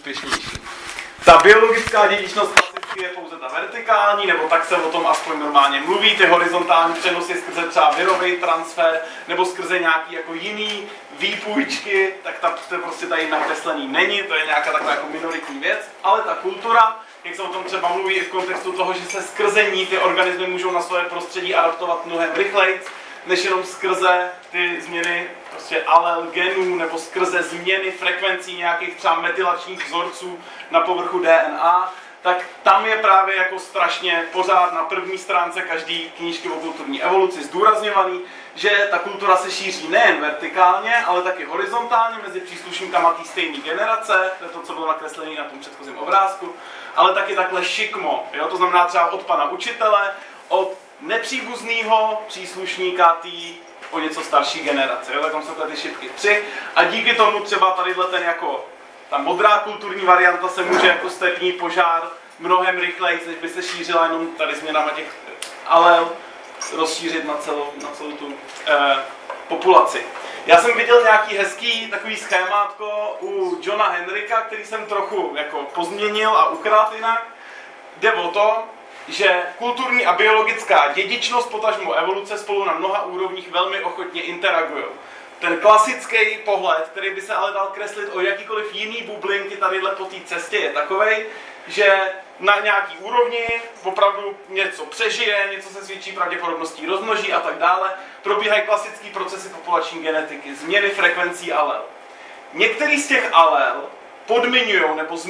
úspěšnější. Ta biologická dědičnost klasicky je pouze ta vertikální, nebo tak se o tom aspoň normálně mluví, ty horizontální přenosy skrze třeba virový transfer, nebo skrze nějaký jako jiný výpůjčky, tak to prostě tady nakreslený není, to je nějaká taková jako minoritní věc, ale ta kultura, jak se o tom třeba mluví i v kontextu toho, že se skrze ní ty organismy můžou na své prostředí adaptovat mnohem rychleji, než jenom skrze ty změny prostě alel genů nebo skrze změny frekvencí nějakých třeba metylačních vzorců na povrchu DNA, tak tam je právě jako strašně pořád na první stránce každé knížky o kulturní evoluci zdůrazňovaný, že ta kultura se šíří nejen vertikálně, ale taky horizontálně mezi příslušníkama té stejné generace, to je to, co bylo nakreslené na tom předchozím obrázku, ale taky takhle šikmo, jo? To znamená třeba od pana učitele, od nepříbuzného příslušníka té o něco starší generace, jo? Tak tam jsou tady šipky 3 a díky tomu třeba tadyhle ten jako ta modrá kulturní varianta se může jako stepní požár mnohem rychleji, než by se šířila jenom tady změnama těch alel rozšířit na celou tu populaci. Já jsem viděl nějaký hezký takový schémátko u Johna Henricka, který jsem trochu jako pozměnil a ukradl jinak. Jde o to, že kulturní a biologická dědičnost, potažmo evoluce spolu na mnoha úrovních velmi ochotně interagují. Ten klasický pohled, který by se ale dal kreslit o jakýkoliv jiný bublinky tadyhle po té cestě, je takovej, že na nějaký úrovni opravdu něco přežije, něco se s větší pravděpodobností rozmnoží a tak dále. Probíhají klasické procesy populační genetiky, změny frekvencí alel. Některý z těch alel podmiňují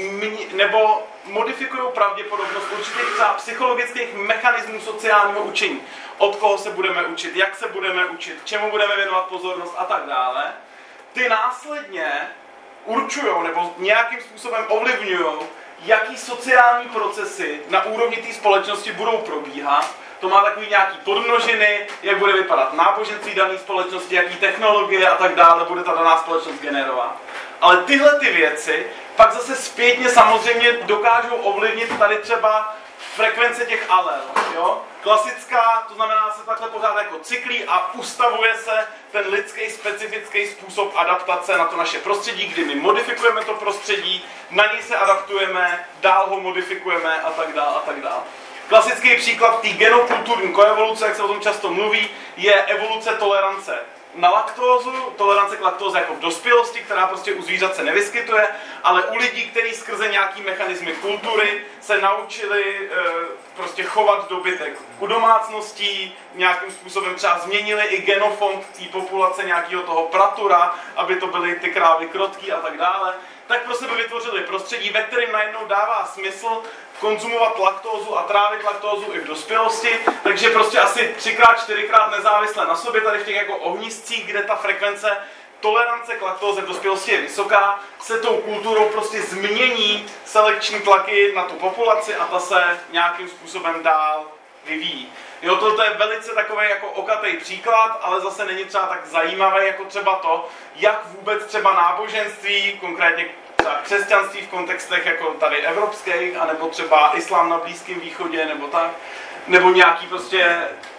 nebo modifikují pravděpodobnost určitých třeba psychologických mechanismů sociálního učení. Od koho se budeme učit, jak se budeme učit, čemu budeme věnovat pozornost a tak dále. Ty následně určují nebo nějakým způsobem ovlivňují, jaký sociální procesy na úrovni té společnosti budou probíhat. To má takový nějaký podmnožiny, jak bude vypadat náboženství dané společnosti, jaký technologie a tak dále bude ta daná společnost generovat. Ale tyhle ty věci pak zase zpětně samozřejmě dokážou ovlivnit tady třeba frekvence těch alel. Jo? Klasická, to znamená, se takhle pořád jako cyklí a ustavuje se ten lidský specifický způsob adaptace na to naše prostředí, kdy my modifikujeme to prostředí, na něj se adaptujeme, dál ho modifikujeme a tak dále a tak dále. Klasický příklad té genokulturní koevoluce, jak se o tom často mluví, je evoluce tolerance na laktózu, tolerance k laktóze jako v dospělosti, která prostě u zvířat se nevyskytuje, ale u lidí, kteří skrze nějaký mechanismy kultury se naučili prostě chovat dobytek u domácností, nějakým způsobem třeba změnili i genofond té populace nějakého toho pratura, aby to byly ty krávy krotký a tak dále, tak pro sebe vytvořili prostředí, ve kterém najednou dává smysl konzumovat laktózu a trávit laktózu i v dospělosti, takže prostě asi 3x, 4x nezávisle na sobě tady v těch jako ohniscích, kde ta frekvence tolerance k laktóze v dospělosti je vysoká, se tou kulturou prostě změní selekční tlaky na tu populaci a ta se nějakým způsobem dál vyvíjí. Jo, tohle je velice takový jako okatej příklad, ale zase není třeba tak zajímavý jako třeba to, jak vůbec třeba náboženství, konkrétně třeba křesťanství v kontextech jako tady evropských, anebo třeba islám na Blízkém východě, nebo tak, nebo nějaký prostě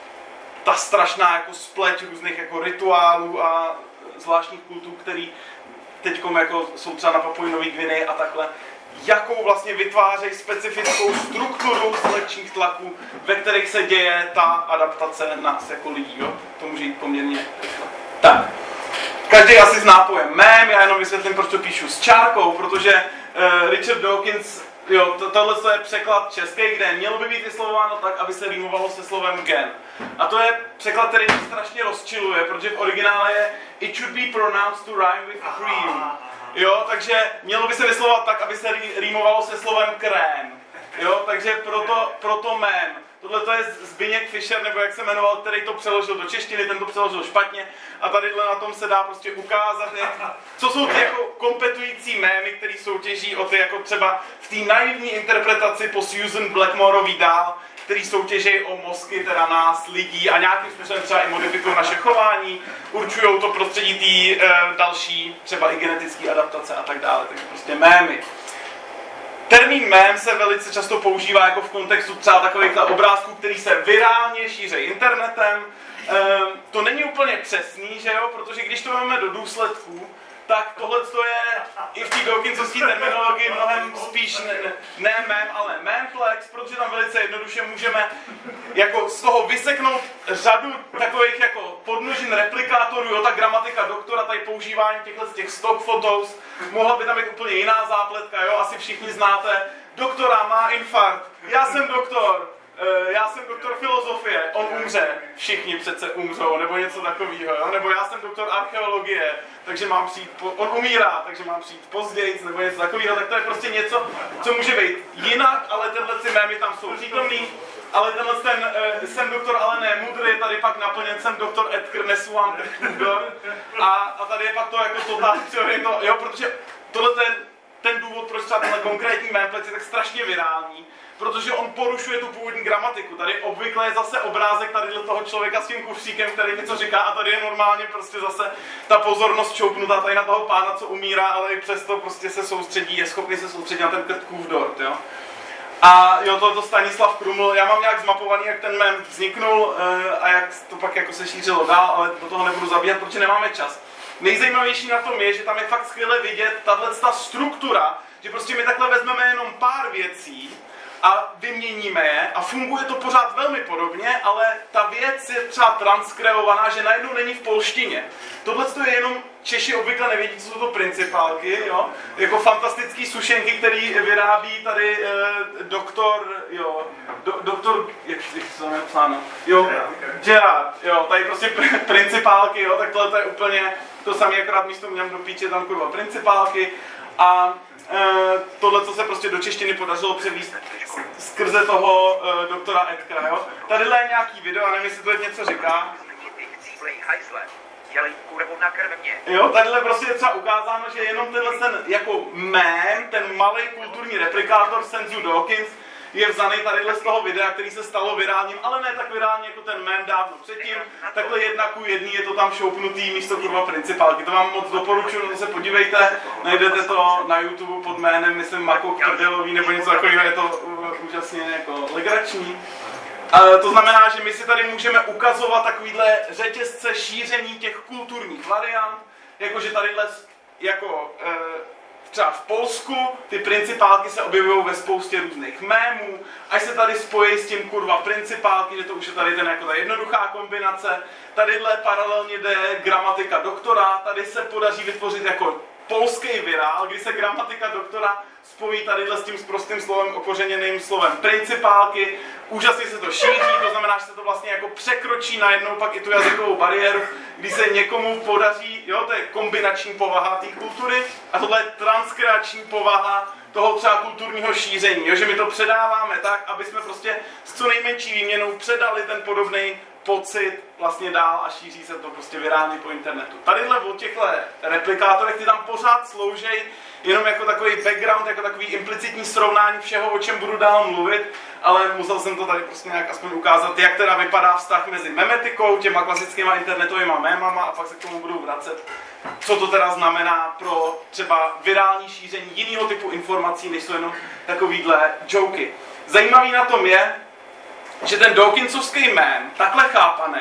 ta strašná jako spleť různých jako rituálů a zvláštních kultů, který teďkom jako jsou třeba na Papui Nový Gvineji a takhle, jakou vlastně vytvářejí specifickou strukturu selekčních tlaků, ve kterých se děje ta adaptace nás jako lidí. Jo? To může jít poměrně rychle. Tak. Každý asi zná pojem mém, já jenom vysvětlím, proč to píšu s čárkou, protože Richard Dawkins, jo, tohle je překlad český, kde mělo by být vyslovováno tak, aby se rýmovalo se slovem gen. A to je překlad, který mě strašně rozčiluje, protože v originále je it should be pronounced to rhyme with cream. Jo, takže mělo by se vyslovovat tak, aby se rýmovalo se slovem krém. Jo, takže proto mém. Tohle to je Zbyněk Fischer, nebo jak se jmenoval, který to přeložil do češtiny, ten to přeložil špatně a tadyhle na tom se dá prostě ukázat, co jsou ty jako kompetující mémy, které soutěží o ty jako třeba v té naivní interpretaci po Susan Blackmoreový dál, který soutěží o mozky, teda nás, lidí a nějakým způsobem třeba i modifikují naše chování, určují to prostředí té další, třeba i genetické adaptace a tak dále, takže prostě mémy. Termín mém se velice často používá jako v kontextu třeba takových obrázků, který se virálně šíří internetem. To není úplně přesný, že jo? Protože když to máme do důsledků, tak tohle je i v té Dawkinsovské terminologii mnohem spíš ne mem, ale memplex, protože tam velice jednoduše můžeme jako z toho vyseknout řadu takových jako podmnožin replikátorů, jo, ta gramatika doktora, tady používání těch stock photos, mohla by tam být úplně jiná zápletka, jo, asi všichni znáte, doktora má infarkt, já jsem doktor filozofie, on umře, všichni přece umřou, nebo něco takového, jo? Nebo já jsem doktor archeologie, takže mám přijít, on umírá, takže mám přijít později, nebo něco takového, tak to je prostě něco, co může být jinak, ale tenhle ty mémy tam jsou přítomný, ale tenhle jsem doktor, ale ne mudr, je tady pak naplněn, jsem doktor Edgar Nesuan a tady je pak to jako totální teorie, jo, protože tohle ten důvod, proč třeba tenhle konkrétní memplex je tak strašně virální, protože on porušuje tu původní gramatiku. Tady obvykle je zase obrázek tady toho člověka s tím kufříkem, který něco říká a tady je normálně prostě zase ta pozornost čoupnutá tady na toho pána, co umírá, ale i přesto prostě se soustředí, je schopný se soustředit na ten Krtkův dort, jo. A jo, to Stanislav Kruml, já mám nějak zmapovaný, jak ten mem vzniknul a jak to pak jako se šířilo dál, ale do toho nebudu zabíhat, protože nemáme čas. Nejzajímavější na tom je, že tam je fakt skvěle vidět tato struktura, že prostě my takhle vezmeme jenom pár věcí a vyměníme je a funguje to pořád velmi podobně, ale ta věc je třeba transkreovaná, že najednou není v polštině. Tohle je jenom, Češi obvykle nevědí, co jsou to principálky, jo? Jako fantastický sušenky, který vyrábí tady doktor, jak se to napsáno, jo, Gerard, jo, tady prostě principálky, jo, tak tohle je úplně to samé, akorát místo měm do píče tam kurva principálky a tohle, co se prostě do češtiny podařilo převíst skrze toho doktora Edkra, jo. Tadyhle je nějaký video, a nevím, jestli to něco říká. Jo, tadyhle prostě je třeba ukázáno, že jenom ten jako mém, ten malý kulturní replikátor Senzu Dawkins je vzaný tadyhle z toho videa, který se stalo virálním, ale ne tak virální jako ten mém dávno předtím. Takhle 1:1 je to tam šoupnutý místo kurva principálky. To vám moc doporučuji, to se podívejte, najdete to na YouTube pod jménem, myslím, Marko Krdelový nebo něco takového, je to úžasně jako legrační. To znamená, že my si tady můžeme ukazovat takovýhle řetězce šíření těch kulturních variant, jakože tadyhle jako třeba v Polsku ty principálky se objevují ve spoustě různých mémů, až se tady spojí s tím kurva principálky, že to už je tady ten jako ta jednoduchá kombinace. Tadyhle paralelně jde gramatika doktora, tady se podaří vytvořit jako polský virál, kdy se gramatika doktora spojí tadyhle s tím prostým slovem, okořeněným slovem principálky. Úžasně se to šíří, to znamená, že se to vlastně jako překročí najednou pak i tu jazykovou bariéru, kdy se někomu podaří, jo, to je kombinační povaha té kultury a tohle je transkreační povaha toho třeba kulturního šíření, jo, že my to předáváme tak, aby jsme prostě s co nejmenší výměnou předali ten podobný pocit vlastně dál a šíří se to prostě virálně po internetu. Tadyhle o těchto replikátorech ty tam pořád slouží jenom jako takový background, jako takový implicitní srovnání všeho, o čem budu dál mluvit, ale musel jsem to tady prostě nějak aspoň ukázat, jak teda vypadá vztah mezi memetikou, těma klasickýma internetovýma mémama a pak se k tomu budu vracet. Co to teda znamená pro třeba virální šíření jiného typu informací, než jsou jenom takovýhle joky. Zajímavý na tom je, že ten Dawkinsovský mém, takhle chápaný,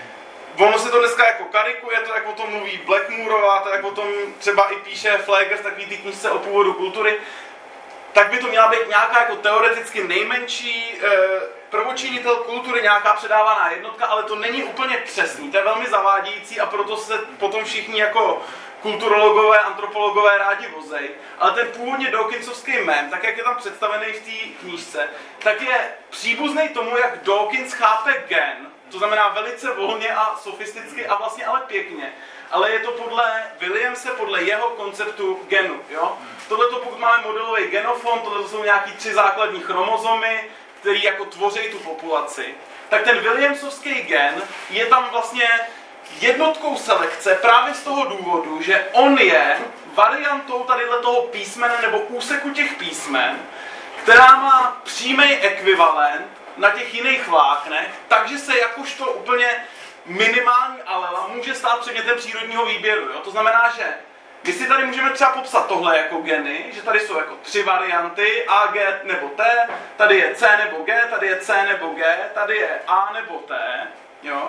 ono se to dneska jako karikuje, to jak o tom mluví Blackmoorová, to jak o tom třeba i píše Fleger v takový ty knížce o původu kultury, tak by to měla být nějaká jako teoreticky nejmenší prvočinitel kultury, nějaká předávaná jednotka, ale to není úplně přesný, to je velmi zavádějící a proto se potom všichni jako kulturologové, antropologové rádi vozej. Ale ten původně Dawkinsovský mém, tak jak je tam představený v té knížce, tak je příbuzný tomu, jak Dawkins chápe gen, to znamená velice volně a sofisticky a vlastně ale pěkně. Ale je to podle Williamse, podle jeho konceptu genu. Jo? Tohleto, pokud máme modelový genofon, tohle jsou nějaký 3 základní chromozomy, který jako tvoří tu populaci. Tak ten Williamsovský gen je tam vlastně jednotkou selekce právě z toho důvodu, že on je variantou tadyhle toho písmene nebo úseku těch písmen, která má přímý ekvivalent na těch jiných vláknech, takže se jakožto úplně minimální alela může stát předmětem přírodního výběru. Jo? To znamená, že my si tady můžeme třeba popsat tohle jako geny, že tady jsou jako 3 varianty, A, G nebo T, tady je C nebo G, tady je C nebo G, tady je A nebo T, jo?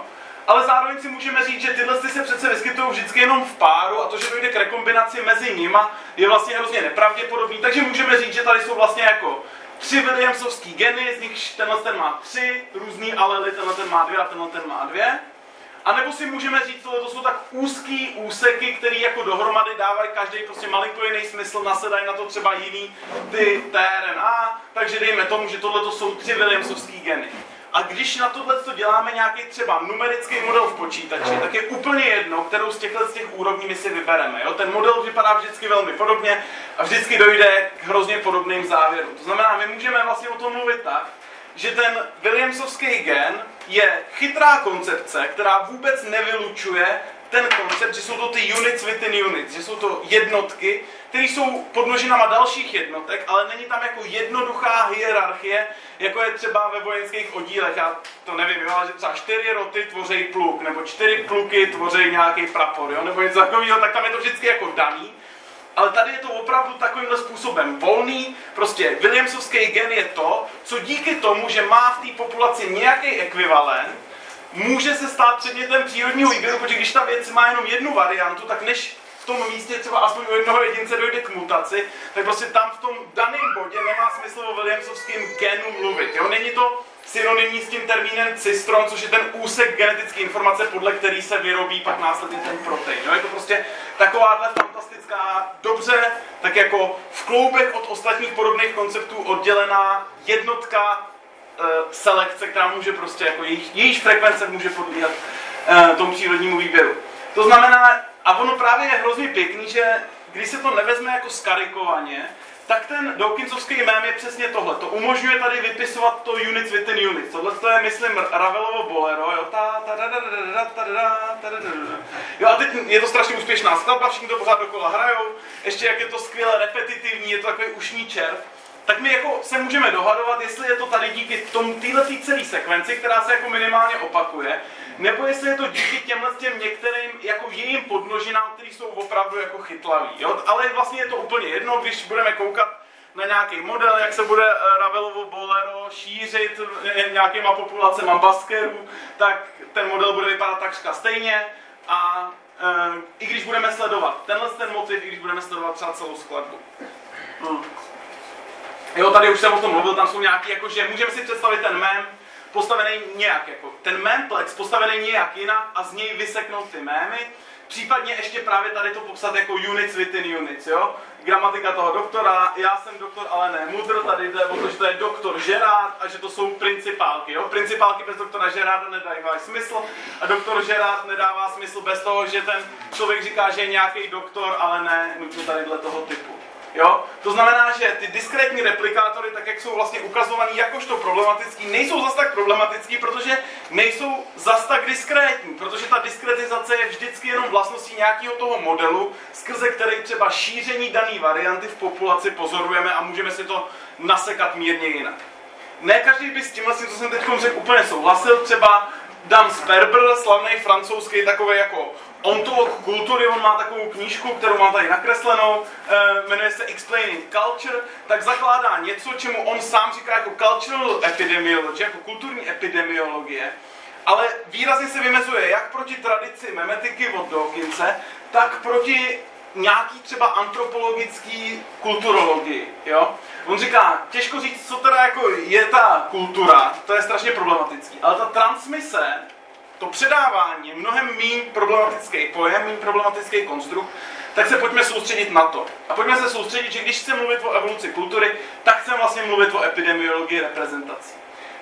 ale zároveň si můžeme říct, že tyhle se přece vyskytují vždycky jenom v páru a to, že dojde k rekombinaci mezi nima, je vlastně hrozně nepravděpodobný, takže můžeme říct, že tady jsou vlastně jako 3 Williamsovský geny, z nich tenhle má 3 různý alely, tenhle má 2 a tenhle má 2. A nebo si můžeme říct, že to jsou tak úzký úseky, které jako dohromady dávají každý prostě malinko jiný smysl, nasedají na to třeba jiný ty tRNA, takže dejme tomu, že tohle jsou 3 Williamsovský geny. A když na tohle děláme nějaký třeba numerický model v počítači, tak je úplně jedno, kterou z těch úrovní my si vybereme. Jo? Ten model vypadá vždycky velmi podobně a vždycky dojde k hrozně podobným závěrům. To znamená, my můžeme vlastně o tom mluvit tak, že ten Williamsovský gen je chytrá koncepce, která vůbec nevylučuje ten koncept, že jsou to ty units within units, že jsou to jednotky, které jsou podmnožinama dalších jednotek, ale není tam jako jednoduchá hierarchie, jako je třeba ve vojenských oddílech. Já to nevím, ale že třeba 4 roty tvoří pluk, nebo 4 pluky tvoří nějaký prapor, jo? Nebo něco takového, tak tam je to vždycky jako daný. Ale tady je to opravdu takovýmhle způsobem volný, prostě Williamsovský gen je to, co díky tomu, že má v té populaci nějaký ekvivalent, může se stát předmětem přírodního výběru, protože když ta věc má jenom jednu variantu, tak než v tom místě třeba aspoň u jednoho jedince dojde k mutaci, tak prostě tam v tom daném bodě nemá smysl o Williamsovském genu mluvit. Jo? Není to synonymní s tím termínem cistron, což je ten úsek genetické informace, podle který se vyrobí pak následně ten protein. Jo? Je to prostě takováhle fantastická, dobře, tak jako v kloubech od ostatních podobných konceptů oddělená jednotka selekce, která může prostě, jako jejíž frekvence může podléhat tomu přírodnímu výběru. To znamená, a ono právě je hrozně pěkný, že když se to nevezme jako skarikovaně, tak ten Dawkinsovský mém je přesně tohle. To umožňuje tady vypisovat to units within units. Tohle to je, myslím, Ravelovo bolero, jo, jo, a teď je to strašně úspěšná skladba, všichni to pořád dokola hrajou, ještě jak je to skvěle repetitivní, je to takový ušní červ. Tak my jako se můžeme dohadovat, jestli je to tady díky této celé sekvenci, která se jako minimálně opakuje, nebo jestli je to díky těm některým jako jejím podmnožinám, které jsou opravdu jako chytlavý. Jo? Ale vlastně je to úplně jedno, když budeme koukat na nějaký model, jak se bude Ravelovo bolero šířit nějakýma populacema baskerů, tak ten model bude vypadat takřka stejně a i když budeme sledovat ten motiv, i když budeme sledovat třeba celou skladbu. Jo, tady už jsem o tom mluvil, tam jsou nějaký, jakože můžeme si představit ten mém postavený nějak, jako ten mémplex postavený nějak jinak a z něj vyseknout ty mémy, případně ještě právě tady to popsat jako units within units, jo. Gramatika toho doktora, já jsem doktor, ale ne mudr, tady jde o to, že to je doktor Gerard a že to jsou principálky, jo. Principálky bez doktora Gerarda nedávají smysl a doktor Gerard nedává smysl bez toho, že ten člověk říká, že je nějaký doktor, ale ne nutně tadyhle toho typu. Jo? To znamená, že ty diskrétní replikátory, tak jak jsou vlastně ukazovaný jakožto problematický, nejsou zas tak problematický, protože nejsou zas tak diskrétní, protože ta diskretizace je vždycky jenom vlastností nějakého toho modelu, skrze který třeba šíření dané varianty v populaci pozorujeme a můžeme si to nasekat mírně jinak. Ne každý by s tímhle, co jsem teď řekl, úplně souhlasil, třeba Dan Sperber, slavný francouzský takový jako ontolog kultury, on má takovou knížku, kterou mám tady nakreslenou, jmenuje se Explaining Culture, tak zakládá něco, čemu on sám říká jako cultural epidemiology, jako kulturní epidemiologie, ale výrazně se vymezuje jak proti tradici memetiky od Dawkinse, tak proti nějaký třeba antropologický kulturologii, jo? On říká, těžko říct, co teda jako je ta kultura, to je strašně problematický, ale ta transmise, to předávání je mnohem méně problematický pojem, méně problematický konstrukt, tak se pojďme soustředit na to. A pojďme se soustředit, že když chceme mluvit o evoluci kultury, tak chceme vlastně mluvit o epidemiologii reprezentací.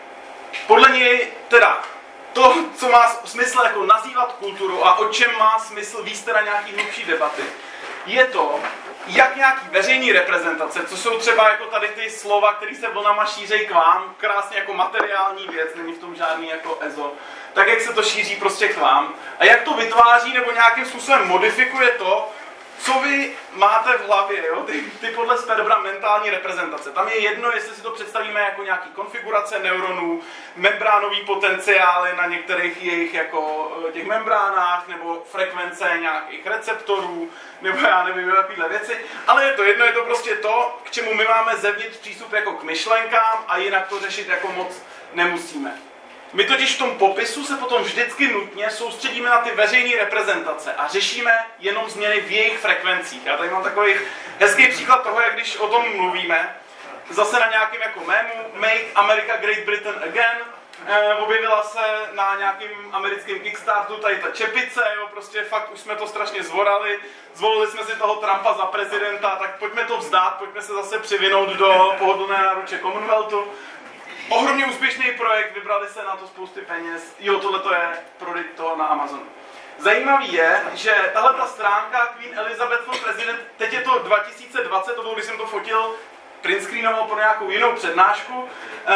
Podle něj teda to, co má smysl jako nazývat kulturu a o čem má smysl vést teda nějaký hlubší debaty, je to, jak nějaký veřejný reprezentace, co jsou třeba jako tady ty slova, které se vlnama šířejí k vám, krásně jako materiální věc, není v tom žádný jako ezo, tak jak se to šíří prostě k vám a jak to vytváří nebo nějakým způsobem modifikuje to, co vy máte v hlavě, jo? Ty podle Sperbera mentální reprezentace. Tam je jedno, jestli si to představíme jako nějaký konfigurace neuronů, membránový potenciály na některých jejich jako těch membránách, nebo frekvence nějakých receptorů, nebo já nevím, takovéhle věci. Ale je to jedno, je to prostě to, k čemu my máme zevnitř přístup jako k myšlenkám a jinak to řešit jako moc nemusíme. My totiž v tom popisu se potom vždycky nutně soustředíme na ty veřejné reprezentace a řešíme jenom změny v jejich frekvencích. Já tady mám takový hezký příklad toho, jak když o tom mluvíme, zase na nějakém jako mému Make America Great Britain Again, objevila se na nějakým americkém Kickstarteru tady ta čepice, jo, prostě fakt už jsme to strašně zvorali, zvolili jsme si toho Trumpa za prezidenta, tak pojďme to vzdát, pojďme se zase přivinout do pohodlné náruče Commonwealthu. Ohromně úspěšný projekt, vybrali se na to spousty peněz, jo, tohle je prodej toho na Amazonu. Zajímavý je, že tahle ta stránka Queen Elizabeth for President, teď je to 2020, to bylo, když jsem to fotil, print screenoval pro nějakou jinou přednášku.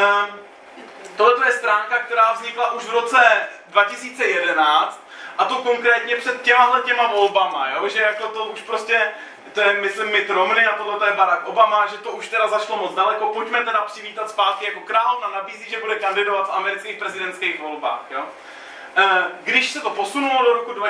Tohle je stránka, která vznikla už v roce 2011, a to konkrétně před těma volbama, jo? Že jako to už prostě, to je myslím Mitt Romney a tohle je Barack Obama, že to už teda zašlo moc daleko, pojďme teda přivítat zpátky jako královna, nabízí, že bude kandidovat v amerických prezidentských volbách. Jo? Když se to posunulo do roku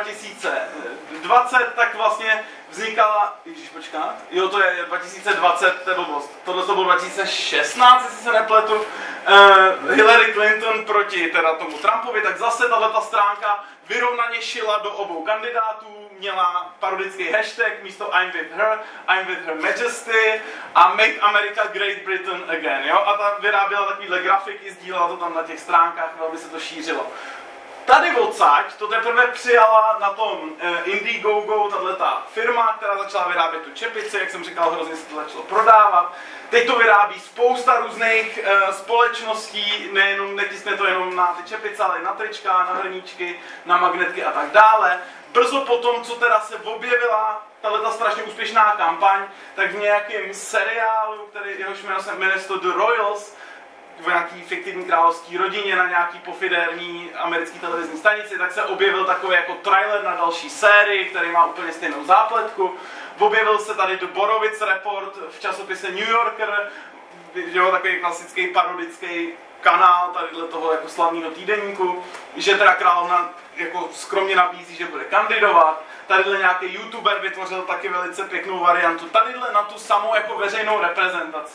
2020, tak vlastně vznikala, jo, to je 2020, to je blbost, tohle to bylo 2016, jestli se nepletu, Hillary Clinton proti teda tomu Trumpovi, tak zase tato stránka vyrovnaně šila do obou kandidátů, měla parodický hashtag místo I'm with her majesty a Make America Great Britain Again, jo, a ta vyráběla takovýhle grafiky, sdílela to tam na těch stránkách, aby se to šířilo. Tady odsaď to teprve přijala na tom Indiegogo, tato firma, která začala vyrábět tu čepici, jak jsem říkal, hrozně se to začalo prodávat. Teď to vyrábí spousta různých společností, netiskne to jenom na ty čepice, ale i na trička, na hrníčky, na magnetky a tak dále. Brzo potom, co teda se objevila tato strašně úspěšná kampaň, tak v nějakém seriálu, jehož jméno se jmenuje The Royals, v nějaký fiktivní královský rodině na nějaký pofidérní americký televizní stanici, tak se objevil takový jako trailer na další sérii, který má úplně stejnou zápletku. Objevil se tady The Borowitz Report v časopise New Yorker, jo, takový klasický parodický kanál tadyhle toho jako slavného týdeníku, že teda královna jako skromně nabízí, že bude kandidovat. Tadyhle nějaký youtuber vytvořil taky velice pěknou variantu, tadyhle na tu samou jako veřejnou reprezentaci.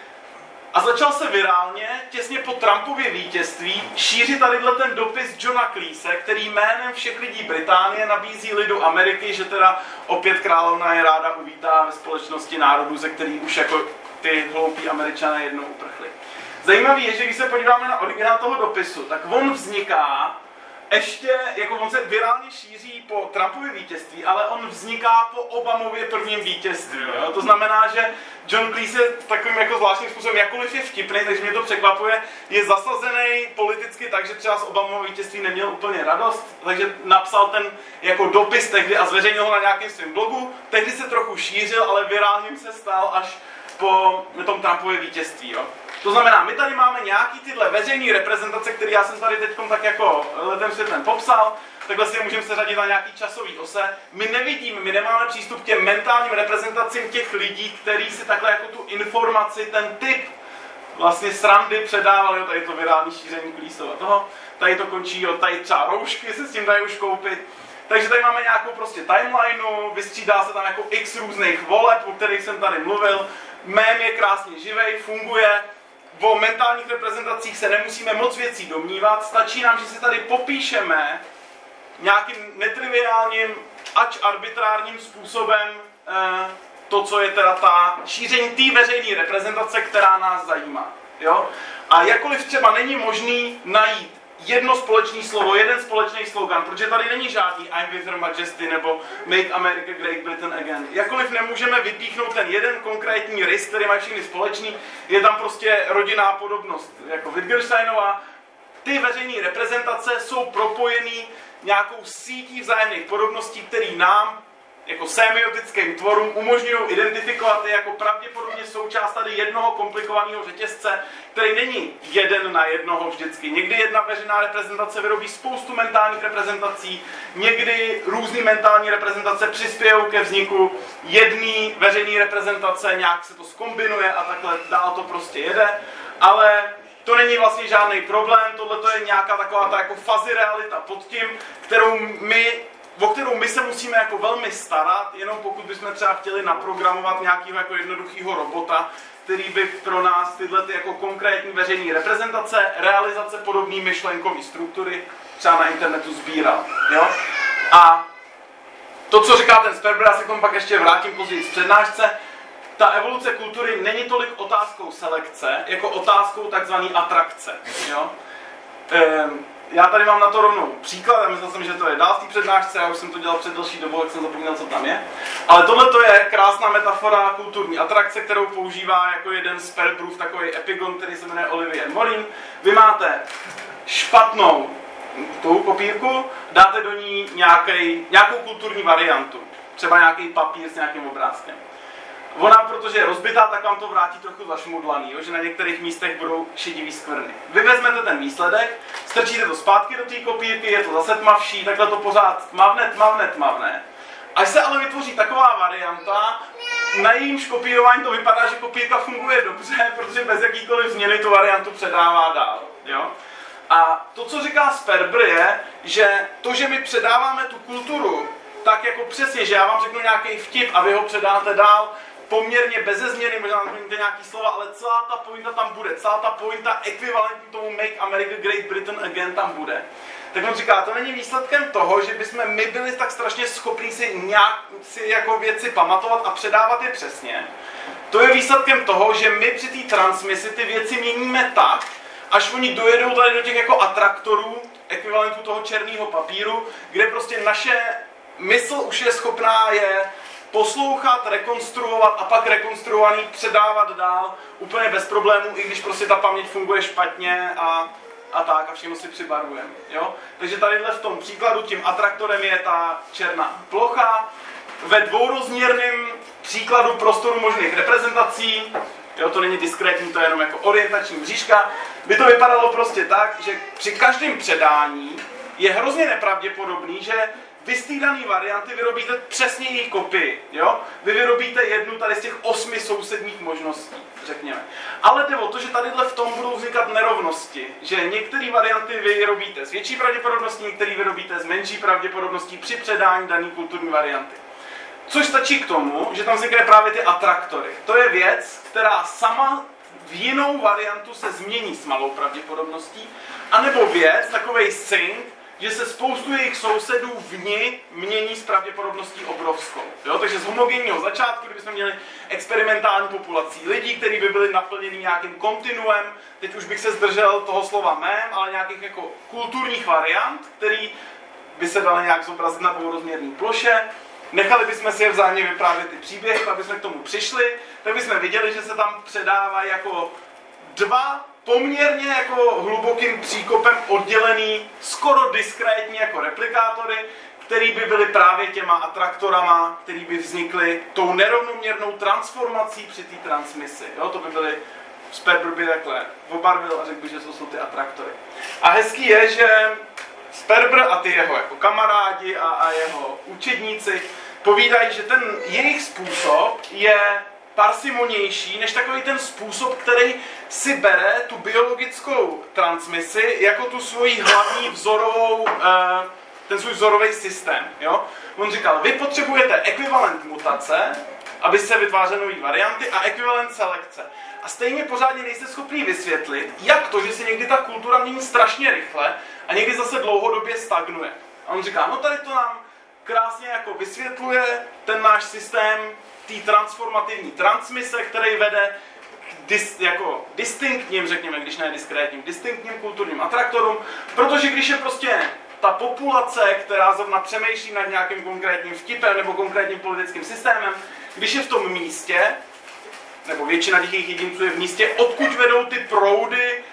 A začal se virálně, těsně po Trumpově vítězství, šířit tadyhle ten dopis Johna Cleese, který jménem všech lidí Británie nabízí lidu Ameriky, že teda opět královna je ráda uvítá ve společnosti národů, ze kterých už jako ty hloupí Američané jednou uprchli. Zajímavý je, že když se podíváme na originál toho dopisu, tak on vzniká ještě, jako on se virálně šíří po Trumpově vítězství, ale on vzniká po Obamově prvním vítězství. Jo? To znamená, že John Cleese je takovým jako zvláštním způsobem, jakkoliv je vtipný, takže mě to překvapuje, je zasazený politicky tak, že třeba z Obamového vítězství neměl úplně radost, takže napsal ten jako dopis tehdy a zveřejnil ho na nějakém svém blogu. Tehdy se trochu šířil, ale virálním se stal až po tom Trumpově vítězství. Jo? To znamená, my tady máme nějaký tyhle veřejné reprezentace, které já jsem tady teď tak jako letem světlem popsal, takhle si je můžeme seřadit na nějaký časový ose. My nevidíme, my nemáme přístup k těm mentálním reprezentacím těch lidí, kteří si takhle jako tu informaci, ten typ vlastně srandy předávali, jo, tady to virální šíření Cleesova toho, tady to končí, jo, tady třeba roušky se s tím dají už koupit. Takže tady máme nějakou prostě timelineu, vystřídá se tam jako x různých voleb, o kterých jsem tady mluvil, mém je krásně živej, funguje. O mentálních reprezentacích se nemusíme moc věcí domnívat, stačí nám, že si tady popíšeme nějakým netriviálním, ač arbitrárním způsobem to, co je teda ta šíření té veřejné reprezentace, která nás zajímá. Jo? A jakkoliv třeba není možný najít jedno společné slovo, jeden společný slogan, protože tady není žádný I'm with her majesty nebo Make America Great Britain Again. Jakkoliv nemůžeme vypíchnout ten jeden konkrétní rys, který mají všichni společný, je tam prostě rodinná podobnost, jako Wittgensteinová. Ty veřejné reprezentace jsou propojený nějakou sítí vzájemných podobností, který nám jako semiotickým tvorům umožňují identifikovat je jako pravděpodobně součást tady jednoho komplikovaného řetězce, který není jeden na jednoho vždycky. Někdy jedna veřejná reprezentace vyrobí spoustu mentálních reprezentací, někdy různý mentální reprezentace přispějí ke vzniku jedné veřejné reprezentace, nějak se to zkombinuje a takhle dál to prostě jede, ale to není vlastně žádný problém, tohle je nějaká taková ta jako fuzzy realita pod tím, o kterou my se musíme jako velmi starat, jenom pokud bychom třeba chtěli naprogramovat nějakého jako jednoduchého robota, který by pro nás tyhle ty jako konkrétní veřejné reprezentace, realizace podobné myšlenkové struktury třeba na internetu sbíral. Jo? A to, co říká ten Sperber, já se k tomu pak ještě vrátím později z přednášce, ta evoluce kultury není tolik otázkou selekce, jako otázkou takzvané atrakce. Jo? Já tady mám na to rovnou příklad, já myslel jsem, že to je dál v té přednášce, já už jsem to dělal před delší dobou, jak jsem zapomněl, co tam je. Ale tohle to je krásná metafora kulturní atrakce, kterou používá jako jeden z Sperberův takový epigon, který se jmenuje Olivier Morin. Vy máte špatnou tu kopírku, dáte do ní nějakou kulturní variantu, třeba nějaký papír s nějakým obrázkem. Ona, protože je rozbitá, tak vám to vrátí trochu zašmudlaný, že na některých místech budou šedivý skvrny. Vy vezmete ten výsledek, strčíte to zpátky do té kopírky, je to zase tmavší, takhle to pořád tmavne. Až se ale vytvoří taková varianta, na jejímž kopírování to vypadá, že kopírka funguje dobře, protože bez jakýkoliv změny tu variantu předává dál. Jo? A to, co říká Sperber, je, že to, že my předáváme tu kulturu, tak jako přesně, že já vám řeknu nějaký vtip a vy ho předáte dál, poměrně beze změny, možná změníte nějaký slova, ale celá ta pointa tam bude, celá ta pointa ekvivalentní tomu Make America Great Britain Again tam bude. Tak on říká, to není výsledkem toho, že bychom my byli tak strašně schopní si jako věci pamatovat a předávat je přesně. To je výsledkem toho, že my při té transmisi ty věci měníme tak, až oni dojedou tady do těch jako atraktorů, ekvivalentu toho černého papíru, kde prostě naše mysl už je schopná je poslouchat, rekonstruovat a pak rekonstruovaný předávat dál úplně bez problémů, i když prostě ta paměť funguje špatně a tak a všechno si přibarvujeme. Jo? Takže tadyhle v tom příkladu tím atraktorem je ta černá plocha. Ve dvourozměrném příkladu prostoru možných reprezentací, jo, to není diskrétní, to je jenom jako orientační mřížka, by to vypadalo prostě tak, že při každém předání je hrozně nepravděpodobný, že vy z té dané varianty vyrobíte přesně její kopii, jo? Vy vyrobíte jednu tady z těch 8 sousedních možností, řekněme. Ale jde o to, že tadyhle v tom budou vznikat nerovnosti, že některé varianty vyrobíte s větší pravděpodobností, některé vyrobíte s menší pravděpodobností při předání dané kulturní varianty. Což stačí k tomu, že tam vznikají právě ty atraktory. To je věc, která sama v jinou variantu se změní s malou pravděpodobností, anebo věc, takovej sync, že se spoustu jejich sousedů v ní mění s pravděpodobností obrovskou. Jo? Takže z homogenního začátku, kdybychom měli experimentální populací lidí, kteří by byli naplněni nějakým kontinuem, teď už bych se zdržel toho slova mém, ale nějakých jako kulturních variant, který by se daly nějak zobrazit na dvourozměrné ploše, nechali bychom si je vzájemně vyprávět ty příběhy, aby jsme k tomu přišli, tak bychom viděli, že se tam předávají jako dva poměrně jako hlubokým příkopem oddělený, skoro diskrétní jako replikátory, který by byly právě těma atraktorama, který by vznikly tou nerovnoměrnou transformací při té transmisi. Jo, to by byly, Sperber by takhle obarvil a řekl by, že to jsou ty atraktory. A hezký je, že Sperber a ty jeho jako kamarádi a jeho učedníci povídají, že ten jejich způsob je parsimonější než takový ten způsob, který si bere tu biologickou transmisi jako tu svoji hlavní vzorovou, ten svůj vzorový systém. Jo? On říkal, vy potřebujete ekvivalent mutace, aby se vytvářely nové varianty, a ekvivalent selekce. A stejně pořádně nejste schopný vysvětlit, jak to, že se někdy ta kultura mění strašně rychle a někdy zase dlouhodobě stagnuje. A on říká, no tady to nám krásně jako vysvětluje ten náš systém té transformativní transmise, který vede k jako distinktním, řekněme, když ne diskrétním, distinktním kulturním atraktorům, protože když je prostě ta populace, která zrovna přemýšlí nad nějakým konkrétním vtipem nebo konkrétním politickým systémem, když je v tom místě, nebo většina těch jejich jedinců je v místě, odkud vedou ty proudy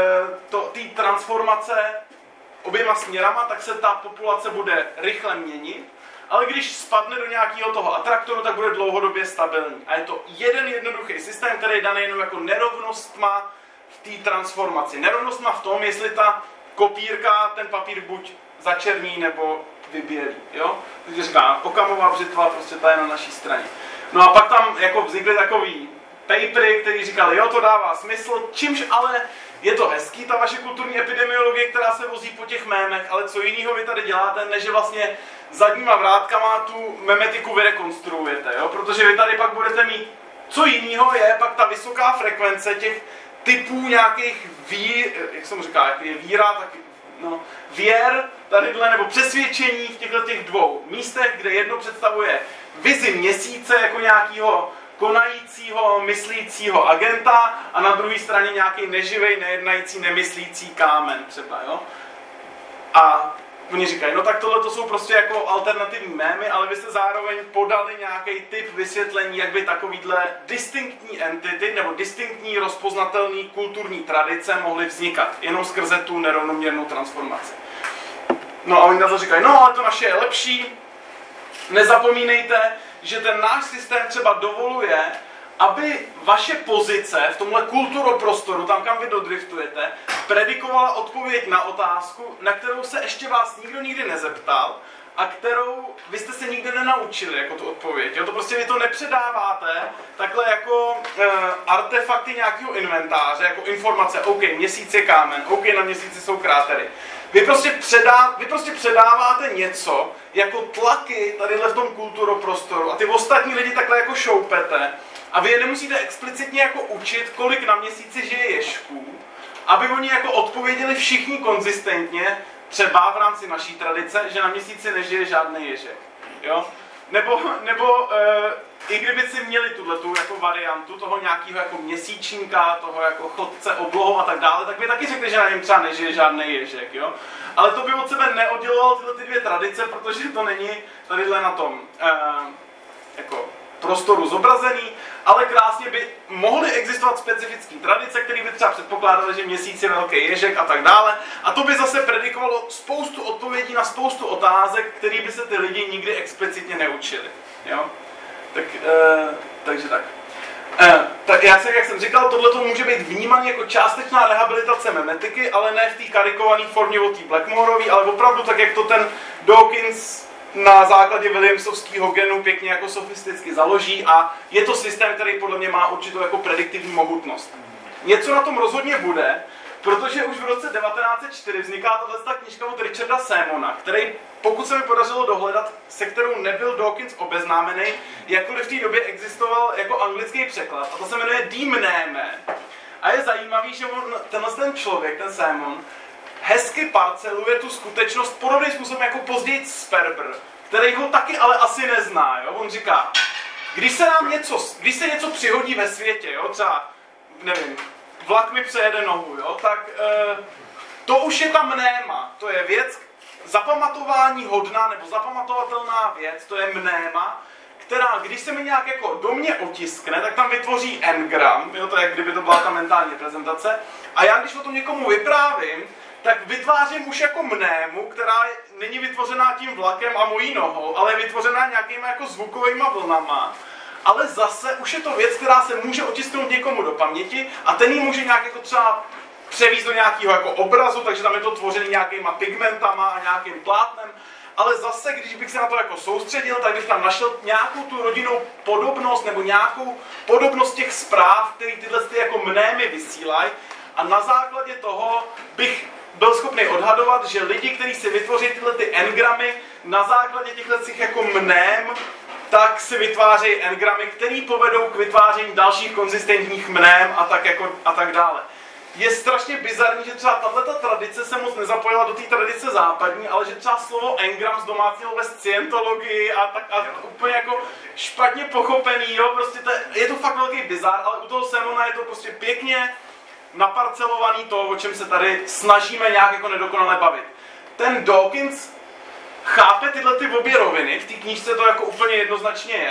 té transformace oběma směrama, tak se ta populace bude rychle měnit, ale když spadne do nějakého toho atraktoru, tak bude dlouhodobě stabilní. A je to jeden jednoduchý systém, který je daný jenom jako nerovnostma v té transformaci. Nerovnostma v tom, jestli ta kopírka ten papír buď začerní nebo vybělí. Jo? Takže říká, Occamová břitva, prostě ta je na naší straně. No a pak tam jako vznikly takový papery, který říkali, jo, to dává smysl, čímž ale je to hezký, ta vaše kulturní epidemiologie, která se vozí po těch mémech, ale co jiného vy tady děláte, než že vlastně zadníma vrátkama tu memetiku vyrekonstruujete, jo? Protože vy tady pak budete mít Co jiného je pak ta vysoká frekvence těch typů nějakých jak jsem říkal, jak je víra, tak věr tadyhle, nebo přesvědčení v těchto těch dvou místech, kde jedno představuje vizi měsíce jako nějakého konajícího, myslícího agenta a na druhé straně nějaký neživej, nejednající, nemyslící kámen třeba, jo? A oni říkají, no tak tohle to jsou prostě jako alternativní mémy, ale vy jste zároveň podali nějaký typ vysvětlení, jak by takovýhle distinktní entity nebo distinktní rozpoznatelný kulturní tradice mohly vznikat, jenom skrze tu nerovnoměrnou transformaci. No a oni na to říkají, no ale to naše je lepší, nezapomínejte, že ten náš systém třeba dovoluje, aby vaše pozice v tomhle kulturoprostoru, tam kam vy dodriftujete, predikovala odpověď na otázku, na kterou se ještě vás nikdo nikdy nezeptal a kterou vy jste se nikdy nenaučili jako tu odpověď. Jo? To prostě vy to nepředáváte takhle jako artefakty nějakého inventáře, jako informace, OK, měsíc je kámen, OK, na měsíci jsou krátery. Vy prostě předáváte něco jako tlaky tadyhle v tom kulturoprostoru a ty ostatní lidi takhle jako šoupete a vy je nemusíte explicitně jako učit, kolik na měsíci žije ježků, aby oni jako odpověděli všichni konzistentně, třeba v rámci naší tradice, že na měsíci nežije žádný ježek. Jo? Nebo i kdyby si měli tuhletu jako variantu toho nějakého jako měsíčníka, toho jako chodce oblohou a tak dále, tak by taky řekli, že na něm třeba nežije žádný ježek. Jo? Ale to by od sebe neoddělovalo tyhle ty dvě tradice, protože to není tadyhle na tom jako prostoru zobrazený, ale krásně by mohly existovat specifické tradice, které by třeba předpokládaly, že měsíc je velký ježek a tak dále. A to by zase predikovalo spoustu odpovědí na spoustu otázek, které by se ty lidi nikdy explicitně neučili. Jo? Takže tak. Tak jak jsem říkal, tohle může být vnímané jako částečná rehabilitace memetiky, ale ne v té karikované formě od té Blackmoreový, ale opravdu tak, jak to ten Dawkins na základě Williamsovského genu pěkně jako sofisticky založí a je to systém, který podle mě má určitou jako prediktivní mohutnost. Něco na tom rozhodně bude, protože už v roce 1904 vzniká tato knížka od Richarda Simona, který, pokud se mi podařilo dohledat, se kterou nebyl Dawkins obeznámený, jakkoliv v té době existoval jako anglický překlad, a to se jmenuje Die Mneme. A je zajímavý, že ten člověk, ten Simon, hezky parceluje tu skutečnost podobným způsobem jako později Sperber, který ho taky ale asi nezná. Jo? On říká, když se něco přihodí ve světě, jo? Třeba, nevím, vlak mi přejede nohu, jo? Tak to už je ta mnéma, to je věc zapamatování hodná nebo zapamatovatelná věc, to je mnéma, která, když se mi nějak jako do mě otiskne, tak tam vytvoří engram, jo? To je, jak kdyby to byla ta mentální reprezentace, a já když o tom někomu vyprávím, tak vytvářím už jako mnému, která není vytvořená tím vlakem a mojí nohou, ale je vytvořená nějakýma jako zvukovýma vlnama. Ale zase už je to věc, která se může otisknout někomu do paměti a ten ji může nějak jako třeba převízt do nějakého jako obrazu, takže tam je to tvořený nějakýma pigmentama a nějakým plátnem. Ale zase, když bych se na to jako soustředil, tak bych tam našel nějakou tu rodinnou podobnost nebo nějakou podobnost těch zpráv, které tyhle jako mnémy vysílají. A na základě toho bych byl schopný odhadovat, že lidi, kteří si vytvoří tyhle ty engramy, na základě těchto jako mném, tak si vytvářejí engramy, které povedou k vytváření dalších konzistentních mném a tak dále. Je strašně bizarní, že třeba tato tradice se moc nezapojila do té tradice západní, ale že třeba slovo engram zdomácnilo ve scientologii a úplně jako špatně pochopený, jo, prostě je to fakt velký bizar, ale u toho Simona je to prostě pěkně naparcelovaný to, o čem se tady snažíme nějak jako nedokonale bavit. Ten Dawkins chápe tyhle ty obě roviny, v té knížce to jako úplně jednoznačně je,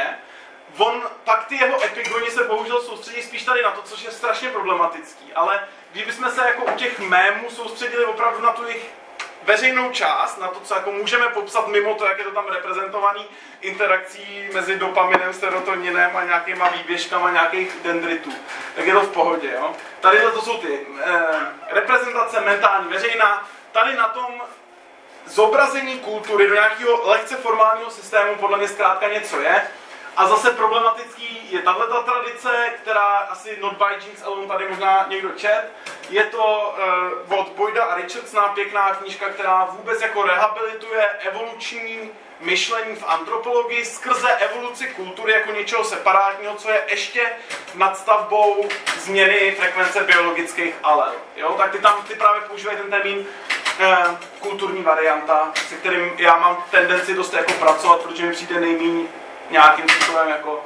pak ty jeho epigoni se bohužel soustředí spíš tady na to, což je strašně problematický, ale kdybychom se jako u těch mémů soustředili opravdu na tu jejich veřejnou část, na to, co jako můžeme popsat mimo to, jak je to tam reprezentovaný interakcí mezi dopaminem, serotoninem a nějakýma výběžkama nějakých dendritů, tak je to v pohodě. Jo? Tady to jsou ty reprezentace mentální, veřejná, tady na tom zobrazení kultury do nějakého lehce formálního systému podle mě zkrátka něco je. A zase problematický je tato tradice, která asi Not by Genes Alone tady možná někdo čet. Je to od Boyda a Richardsona pěkná knížka, která vůbec jako rehabilituje evoluční myšlení v antropologii skrze evoluci kultury jako něčeho separátního, co je ještě nadstavbou změny frekvence biologických alel. Jo? Tak ty právě používají ten termín kulturní varianta, se kterým já mám tendenci dost jako pracovat, protože mi přijde nejméně nějakým způsobem jako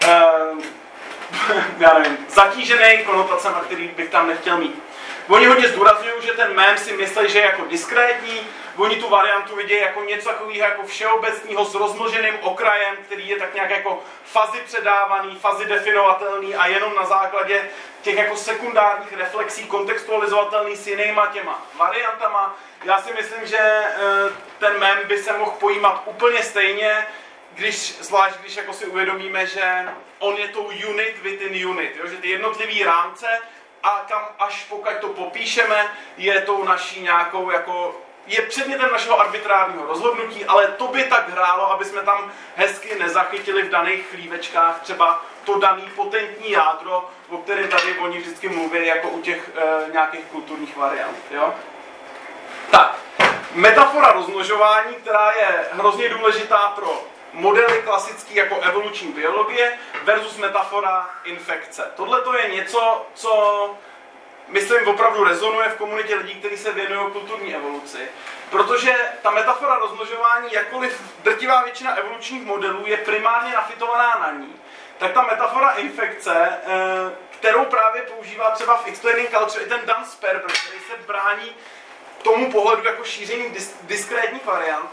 já nevím, zatížený konotacema, který bych tam nechtěl mít. Oni hodně zdůrazňují, že ten mém si myslí, že je jako diskrétní, oni tu variantu vidějí jako něco takového jako všeobecného s rozmnoženým okrajem, který je tak nějak jako fazy předávaný, fazy definovatelný a jenom na základě těch jako sekundárních reflexí kontextualizovatelný s jinýma těma variantama. Já si myslím, že ten mém by se mohl pojímat úplně stejně, zvlášť když jako si uvědomíme, že on je tou unit within unit, jo? Že ty jednotlivý rámce a kam až pokud to popíšeme, je tou naší nějakou jako je předmětem našeho arbitrárního rozhodnutí, ale to by tak hrálo, aby jsme tam hezky nezachytili v daných chlívečkách třeba to daný potentní jádro, o kterém tady oni vždycky mluví jako u těch nějakých kulturních variant. Jo? Tak, metafora rozmnožování, která je hrozně důležitá pro modely klasické jako evoluční biologie versus metafora infekce. Tohle to je něco, co myslím opravdu rezonuje v komunitě lidí, kteří se věnují kulturní evoluci, protože ta metafora rozmnožování, jakkoliv drtivá většina evolučních modelů je primárně nafitovaná na ní, tak ta metafora infekce, kterou právě používá třeba v Explaining Culture i ten Dan Sperber, který se brání tomu pohledu jako šíření diskrétních variant,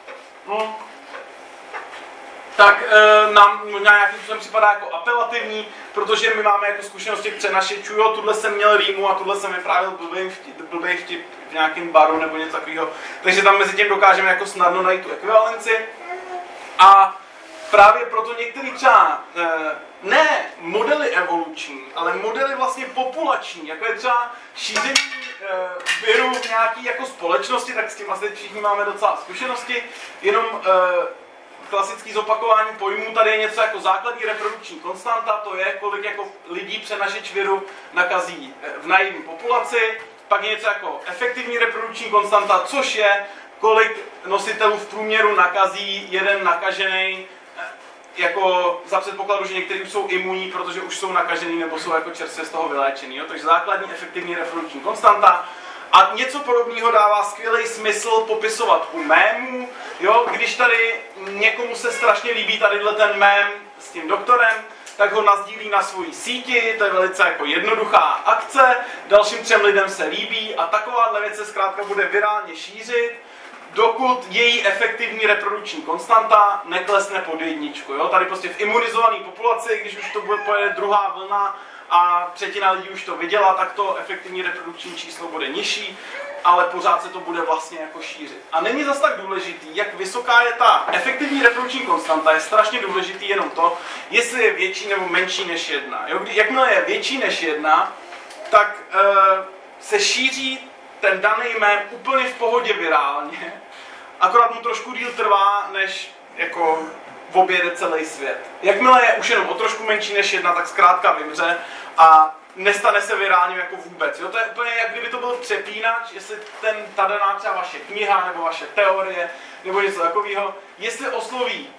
tak nám možná nějakým způsobem připadá jako apelativní, protože my máme jako zkušenost těch přenašečů, jo, tuhle jsem měl rýmu a tuhle jsem vyprávěl blbej vtip v nějakém baru nebo něco takového. Takže tam mezi tím dokážeme jako snadno najít tu ekvivalenci. A právě proto některý třeba ne modely evoluční, ale modely vlastně populační, jako je třeba šíření viru v nějaké jako společnosti, tak s tím asi všichni máme docela zkušenosti, jenom klasický zopakování pojmů, tady je něco jako základní reprodukční konstanta, to je, kolik jako lidí přenašeč viru nakazí v naivní populaci, pak je něco jako efektivní reprodukční konstanta, což je, kolik nositelů v průměru nakazí jeden nakažený, jako za předpokladu, že někteří už jsou imunní, protože už jsou nakažený nebo jsou jako čerstvě z toho vyléčený. Jo? Takže základní efektivní reprodukční konstanta. A něco podobného dává skvělý smysl popisovat u mémů. Jo? Když tady někomu se strašně líbí tadyhle ten mém s tím doktorem, tak ho nasdílí na svojí síti, to je velice jako jednoduchá akce, dalším 3 lidem se líbí a takováhle věc se zkrátka bude virálně šířit, dokud její efektivní reprodukční konstanta neklesne pod 1. Jo? Tady prostě v imunizované populaci, když už to pojede druhá vlna a 1/3 lidí už to viděla, tak to efektivní reprodukční číslo bude nižší, ale pořád se to bude vlastně jako šířit. A není zas tak důležitý, jak vysoká je ta efektivní reprodukční konstanta, je strašně důležitý jenom to, jestli je větší nebo menší než 1. Jo? Jakmile je větší než 1, tak se šíří ten daný mém úplně v pohodě virálně, akorát mu trošku díl trvá, než jako objede celý svět. Jakmile je už jenom o trošku menší než 1, tak zkrátka vymře a nestane se virálním jako vůbec. Jo? To je úplně, jak kdyby to byl přepínač, jestli ta daná třeba vaše kniha, nebo vaše teorie, nebo něco takového, jestli osloví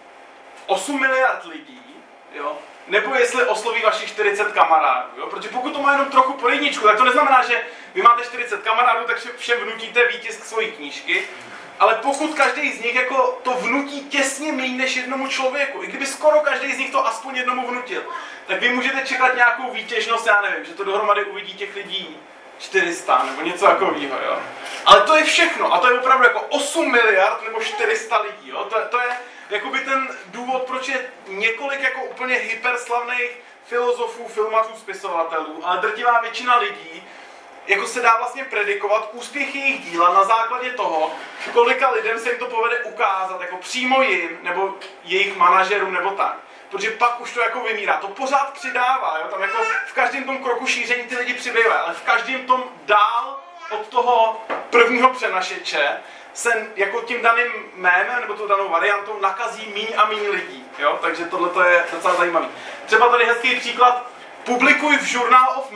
8 miliard lidí, jo? Nebo jestli osloví vašich 40 kamarádů. Jo? Protože pokud to má jenom trochu pod 1, tak to neznamená, že vy máte 40 kamarádů, tak všem vnutíte výtisk svojí knížky, ale pokud každý z nich jako to vnutí těsně méně než jednomu člověku, i kdyby skoro každý z nich to aspoň jednomu vnutil, tak vy můžete čekat nějakou výtěžnost, já nevím, že to dohromady uvidí těch lidí 400 nebo něco takového, jo. Ale to je všechno a to je opravdu jako 8 miliard nebo 400 lidí, jo. To je jakoby ten důvod, proč je několik jako úplně hyperslavných filozofů, filmařů, spisovatelů, ale drtivá většina lidí jako se dá vlastně predikovat úspěch jejich díla na základě toho, kolika lidem se jim to povede ukázat, jako přímo jim, nebo jejich manažerům, nebo tak. Protože pak už to jako vymírá. To pořád přidává, jo? Tam jako v každém tom kroku šíření ty lidi přibývají, ale v každém tom dál od toho prvního přenašeče se jako tím daným mémem, nebo tou danou variantou nakazí míň a míň lidí. Jo? Takže tohle je docela zajímavý. Třeba tady hezký příklad publikuj v Journal of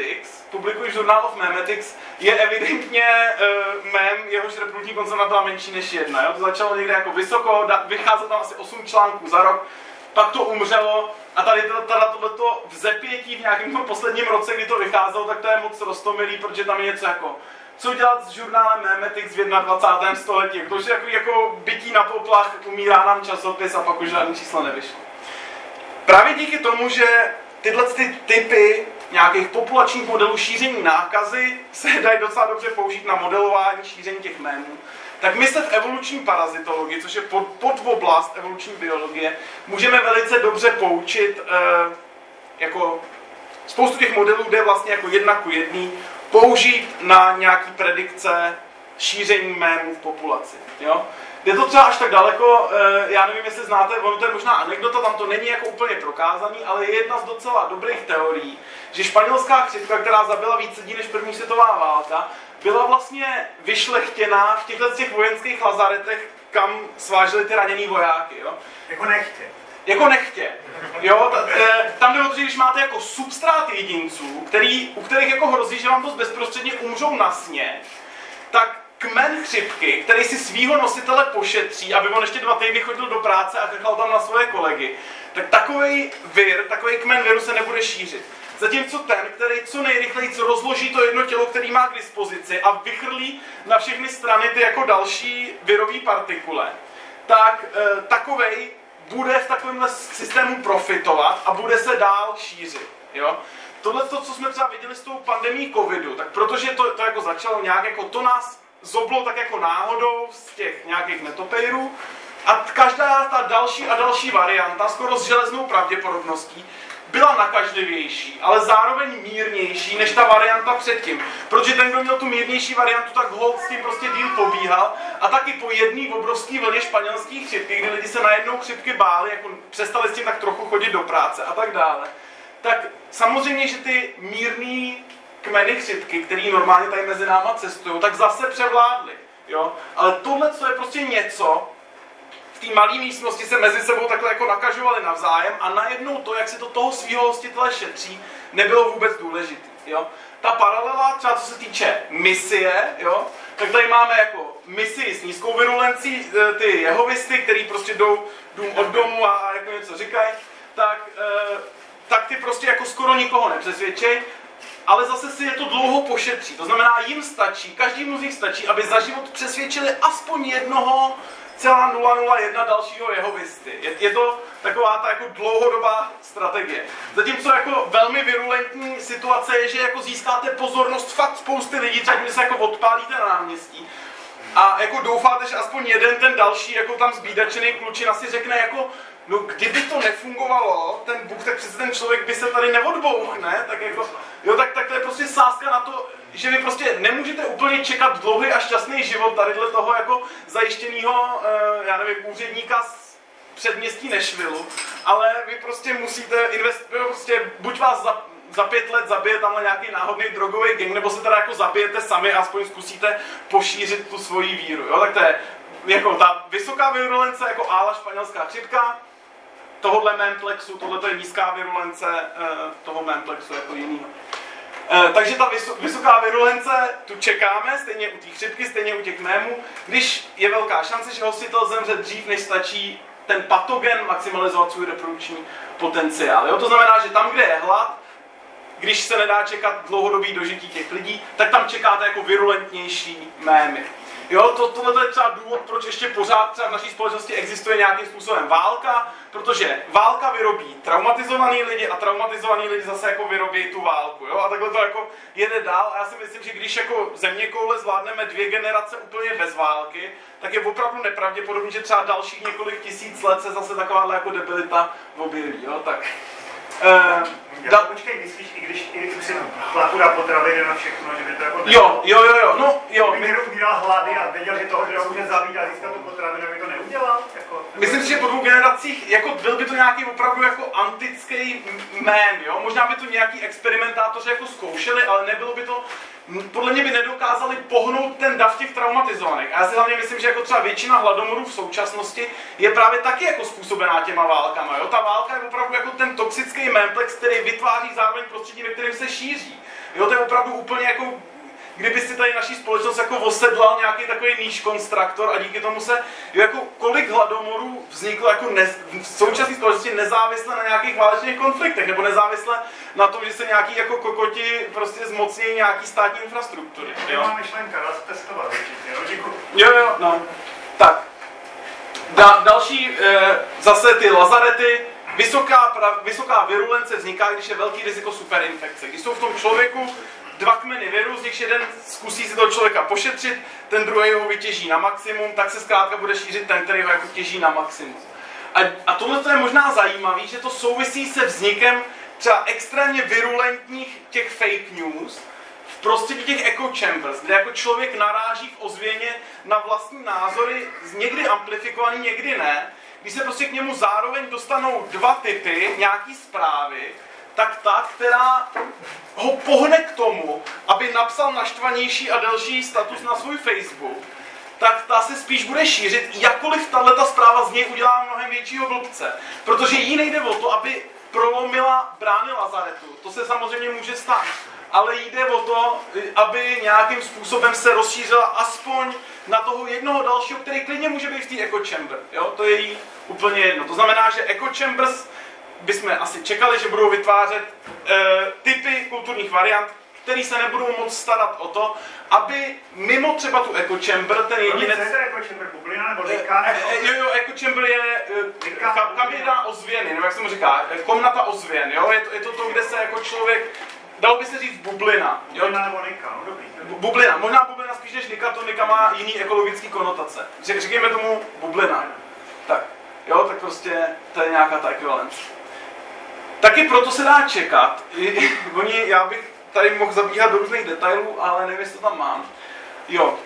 Memetics, je evidentně mem, jehož reprodukční konzumenta byla menší než 1. Jo? To začalo někde jako vysoko, vycházelo tam asi 8 článků za rok, pak to umřelo a tady tohleto vzepětí v nějakém tom posledním roce, kdy to vycházelo, tak to je moc roztomilý, protože tam je něco jako co dělat s žurnálem Memetics v 21. století. To je jako bytí na poplach, umírá nám časopis a pak už žádný číslo nevyšlo. Právě díky tomu, že tyhle typy nějakých populačních modelů šíření nákazy se dají docela dobře použít na modelování šíření těch mémů, tak my se v evoluční parazitologii, což je podvoblast evoluční biologie, můžeme velice dobře poučit, jako spoustu těch modelů jde vlastně jako 1:1 použít na nějaký predikce šíření mémů v populaci. Jo? Je to třeba až tak daleko, já nevím, jestli znáte, ono to je možná anekdota, tam to není jako úplně prokázaný, ale je jedna z docela dobrých teorií, že španělská chřipka, která zabila víc lidí než první světová válka, byla vlastně vyšlechtěná v těch vojenských lazaretech, kam sváželi ty raněný vojáky. Jo? Jako nechtě. Jako nechtě. Jo? Tam jde o to, že když máte jako substrát jedinců, u kterých jako hrozí, že vám to bezprostředně umřou na sně, tak kmen chřipky, který si svýho nositele pošetří, aby on ještě 2 týdny chodil do práce a chechal tam na svoje kolegy, tak takový kmen viru se nebude šířit. Zatímco ten, který co nejrychleji rozloží to jedno tělo, který má k dispozici a vychrlí na všechny strany ty jako další virové partikule, tak takovej bude v takovémhle systému profitovat a bude se dál šířit. Jo? Tohle, co jsme třeba viděli s tou pandemií covidu, tak protože to jako začalo nějak, jako to nás zoblo tak jako náhodou z těch nějakých netopejrů a každá ta další a další varianta skoro s železnou pravděpodobností byla nakažlivější, ale zároveň mírnější než ta varianta předtím. Protože ten, kdo měl tu mírnější variantu, tak holt s tím prostě díl pobíhal a taky po jedné obrovské vlně španělské chřipky, kdy lidi se najednou chřipky báli, jako přestali s tím tak trochu chodit do práce a tak dále. Tak samozřejmě, že ty mírný kmeny chřipky, který normálně tady mezi náma cestují, tak zase převládly. Jo? Ale tohle, co je prostě něco, v té malé místnosti se mezi sebou takhle jako nakažovali navzájem a najednou to, jak si to toho svého hostitele šetří, nebylo vůbec důležitý. Jo? Ta paralela, třeba co se týče misie, jo? Tak tady máme jako misii s nízkou virulencí, ty jehovisty, který prostě jdou dům od domu a jako něco říkají, tak ty prostě jako skoro nikoho nepřesvědčej, ale zase si je to dlouho pošetří. To znamená, jim stačí, každému z nich stačí, aby za život přesvědčili aspoň jednoho 0,001 dalšího jehovisty. Je to taková ta jako dlouhodobá strategie. Zatímco jako velmi virulentní situace je, že jako získáte pozornost fakt spousty lidí, třeba když se jako odpálíte na náměstí a jako doufáte, že aspoň jeden ten další jako tam zbídačený klučina si řekne jako no kdyby to nefungovalo, ten Bůh, tak přece ten člověk by se tady neodbouch, ne? Tak jako, jo, tak to je prostě sázka na to, že vy prostě nemůžete úplně čekat dlouhý a šťastný život tadyhle toho jako zajištěného, já nevím, úředníka z předměstí Nashvillu, ale vy prostě musíte investovat, prostě buď vás za 5 let zabije tamhle nějaký náhodný drogový gang, nebo se teda jako zabijete sami a aspoň zkusíte pošířit tu svoji víru, jo? Tak to je jako ta vysoká virulence, jako ála španělská chřipka, tohohle memplexu, tohle je nízká virulence toho memplexu jako jinýho. Takže ta vysoká virulence, tu čekáme, stejně u té chřipky, stejně u těch mémů, když je velká šance, že hostitel zemře dřív, než stačí ten patogen maximalizovat svůj reprodukční potenciál. Jo? To znamená, že tam, kde je hlad, když se nedá čekat dlouhodobý dožití těch lidí, tak tam čekáte jako virulentnější mémy. Jo, tohle je třeba důvod, proč ještě pořád třeba v naší společnosti existuje nějakým způsobem válka, protože válka vyrobí traumatizovaný lidi a traumatizovaný lidi zase jako vyrobí tu válku, jo, a takhle to jako jede dál a já si myslím, že když jako zeměkoule zvládneme 2 generace úplně bez války, tak je opravdu nepravděpodobné, že třeba dalších několik tisíc let se zase takováhle jako debilita objeví, jo, tak. Počkej, myslíš, i když si tlaku na potraviny na všechno, že by to jako... Jo. Kdyby někdo umíral hlady a věděl, že toho může zabít a získat tu potravinu, by to neudělal? Jako, myslím si, že po 2 generacích jako byl by to nějaký opravdu jako antický mém, jo? Možná by to nějaký experimentátoři jako zkoušeli, ale nebylo by to podle mě by nedokázali pohnout ten dav těch traumatizovaných. A já si hlavně myslím, že jako třeba většina hladomorů v současnosti je právě taky jako způsobená těma válkama. Jo? Ta válka je opravdu jako ten toxický memplex, který vytváří zároveň prostředí, ve kterém se šíří. Jo? To je opravdu úplně jako, kdyby si tady naší společnost jako osedlal nějaký takový níž konstruktor a díky tomu se, jo, jako kolik hladomorů vzniklo jako v současné společnosti nezávisle na nějakých válečných konfliktech, nebo nezávisle na tom, že se nějaký jako kokoti prostě zmocní nějaký státní infrastruktury. Jo? To má myšlenka, dá se testovat určitě, jo, děkuji. Jo, no. Tak. Další, zase ty lazarety. Vysoká virulence vzniká, když je velký riziko superinfekce. Když jsou v tom člověku dva kmeny viru, z nichž jeden zkusí si toho člověka pošetřit, ten druhý ho vytěží na maximum, tak se zkrátka bude šířit ten, který ho jako těží na maximum. A tohle je možná zajímavé, že to souvisí se vznikem třeba extrémně virulentních těch fake news v prostředí těch echo chambers, kde jako člověk naráží v ozvěně na vlastní názory, někdy amplifikovaný, někdy ne, když se prostě k němu zároveň dostanou dva typy, nějaký zprávy, tak ta, která ho pohne k tomu, aby napsal naštvanější a delší status na svůj Facebook, tak ta se spíš bude šířit, jakkoliv tato zpráva z něj udělá mnohem většího blbce. Protože jí nejde o to, aby prolomila brány lazaretu. To se samozřejmě může stát. Ale jde o to, aby nějakým způsobem se rozšířila aspoň na toho jednoho dalšího, který klidně může být v té echo chamber. Jo? To je jí úplně jedno. To znamená, že echo chambers bychom asi čekali, že budou vytvářet typy kulturních variant, který se nebudou moc starat o to, aby mimo třeba tu echo chamber ten jedinec... Co je to echo chamber? Bublina nebo lika? Jo, echo chamber je kabina ozvěny, nebo jak se mu říká, komnata ozvěn, jo? Je to to, kde se jako člověk, dalo by se říct bublina. Bublina nebo nika, no dobrý. Bublina, možná bublina spíš než nika, to nika má jiný ekologický konotace. Říkejme tomu bublina. Tak, jo, tak prostě to je nějaká ta ekvivalence. Taky proto se dá čekat, já bych tady mohl zabíhat do různých detailů, ale nevím, jestli to tam mám. Jo,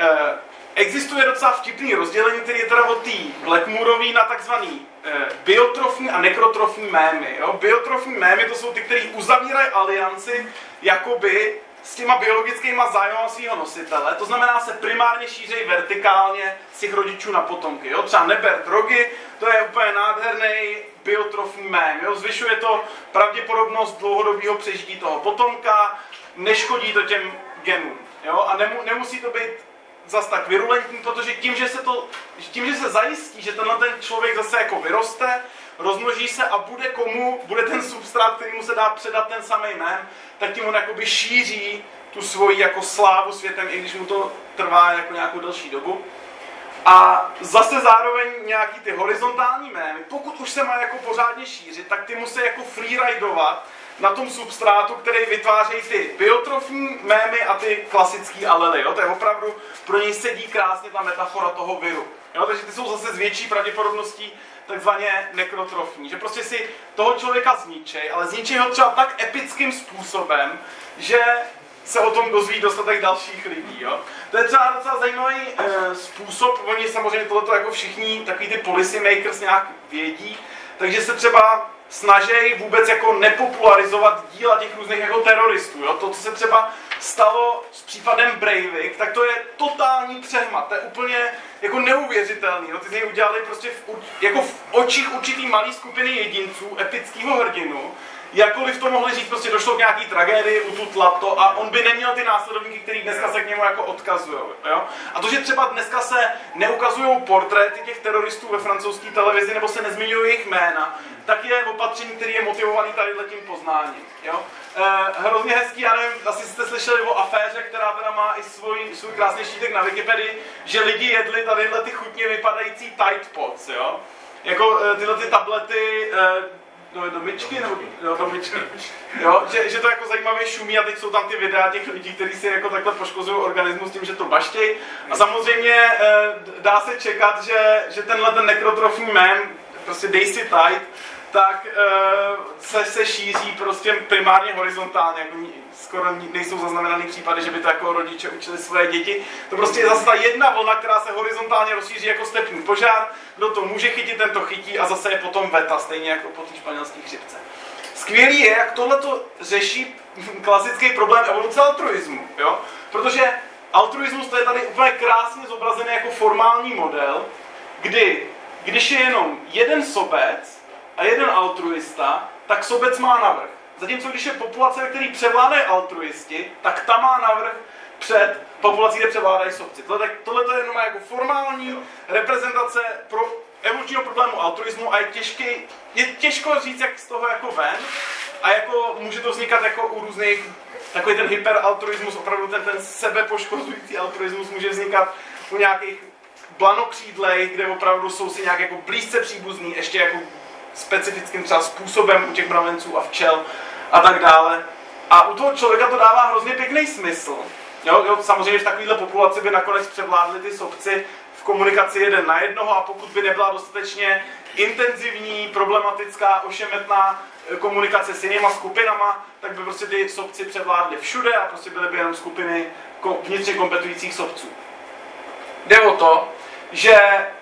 existuje docela vtipný rozdělení, který je teda od té Blackmoorový na takzvaný biotrofní a nekrotrofní mémy. Jo? Biotrofní mémy to jsou ty, které uzavírají alianci jakoby s těma biologickýma zájmama svého nositele. To znamená, se primárně šířejí vertikálně z těch rodičů na potomky. Jo? Třeba neber drogy, to je úplně nádherný biotrofní mém. Jo? Zvyšuje to pravděpodobnost dlouhodobého přežití toho potomka, neškodí to těm genům. Jo? A nemusí to být zas tak virulentní, protože tím, že se zajistí, že tenhle ten člověk zase jako vyroste, rozmnoží se a bude ten substrát, kterýmu se dá předat ten samý mém, tak tím on jakoby šíří tu svoji jako slávu světem, i když mu to trvá jako nějakou delší dobu. A zase zároveň nějaký ty horizontální mémy, pokud už se má jako pořádně šířit, tak ty musí jako freeridovat na tom substrátu, který vytvářejí ty biotrofní mémy a ty klasický alely. Jo? To je opravdu, pro něj sedí krásně ta metafora toho viru. Jo? Takže ty jsou zase s větší pravděpodobností takzvaně nekrotrofní. Že prostě si toho člověka zničej, ale zničej ho třeba tak epickým způsobem, že se o tom dozví dostatek dalších lidí. Jo? To je třeba docela zajímavý způsob, oni samozřejmě tohleto jako všichni takový ty policy makers nějak vědí, takže se třeba snaží vůbec jako nepopularizovat díla těch různých jako teroristů. Jo? To, co se třeba stalo s případem Breivik, tak to je totální přehmat. To je úplně jako neuvěřitelný. Jo? Ty z něj udělali prostě jako v očích určitý malý skupiny jedinců, epického hrdinu. Jakkoliv to mohli říct, prostě došlo k nějaký tragédii, ututla to a on by neměl ty následovníky, který dneska se k němu jako odkazujou. Jo? A to, že třeba dneska se neukazují portréty těch teroristů ve francouzské televizi nebo se nezmiňují jejich jména, tak je opatření, který je motivovaný tadyhle tím poznáním. Jo? Hrozně hezký, já nevím, asi jste slyšeli o aféře, která teda má i svůj krásný štítek na Wikipedii, že lidi jedli tadyhle ty chutně vypadající Tide Pods, jo? Jako tyhle ty tablety, do myčky, jo, že to jako zajímavě šumí a teď jsou tam ty videa těch lidí, kteří si jako takhle poškozují organismus tím, že to baštějí. A samozřejmě dá se čekat, že tenhle ten nekrotrofní mém, prostě dej si Tide, tak se šíří prostě primárně horizontálně, jako skoro nejsou zaznamenaný případy, že by to jako rodiče učili svoje děti. To prostě je zase ta jedna vlna, která se horizontálně rozšíří jako stepní požár, kdo to může chytit, ten to chytí a zase je potom veta, stejně jako po té španělské chřipce. Skvělý je, jak tohleto řeší klasický problém evoluce altruismu, jo? Protože altruismus to je tady úplně krásně zobrazený jako formální model, kdy, když je jenom jeden sobec a jeden altruista, tak sobec má navrch. Zatímco když je populace, ve který převládají altruisti, tak ta má navrch před populací, kde převládají sobci. Tohle je jenom jako formální reprezentace pro evolučního problému altruismu a je těžko říct, jak z toho jako ven, a jako může to vznikat jako u různých, takový ten hyperaltruismus, opravdu ten sebepoškozující altruismus může vznikat u nějakých blanokřídlej, kde opravdu jsou si nějak jako blízce příbuzný, ještě jako specifickým třeba způsobem u těch mravenců a včel a tak dále. A u toho člověka to dává hrozně pěkný smysl. Jo, samozřejmě v takovéhle populaci by nakonec převládli ty sobci v komunikaci jeden na jednoho, a pokud by nebyla dostatečně intenzivní, problematická, ošemetná komunikace s jinýma skupinama, tak by prostě ty sobci převládli všude a prostě byly by jenom skupiny vnitřně kompetujících sobců. Jde o to, že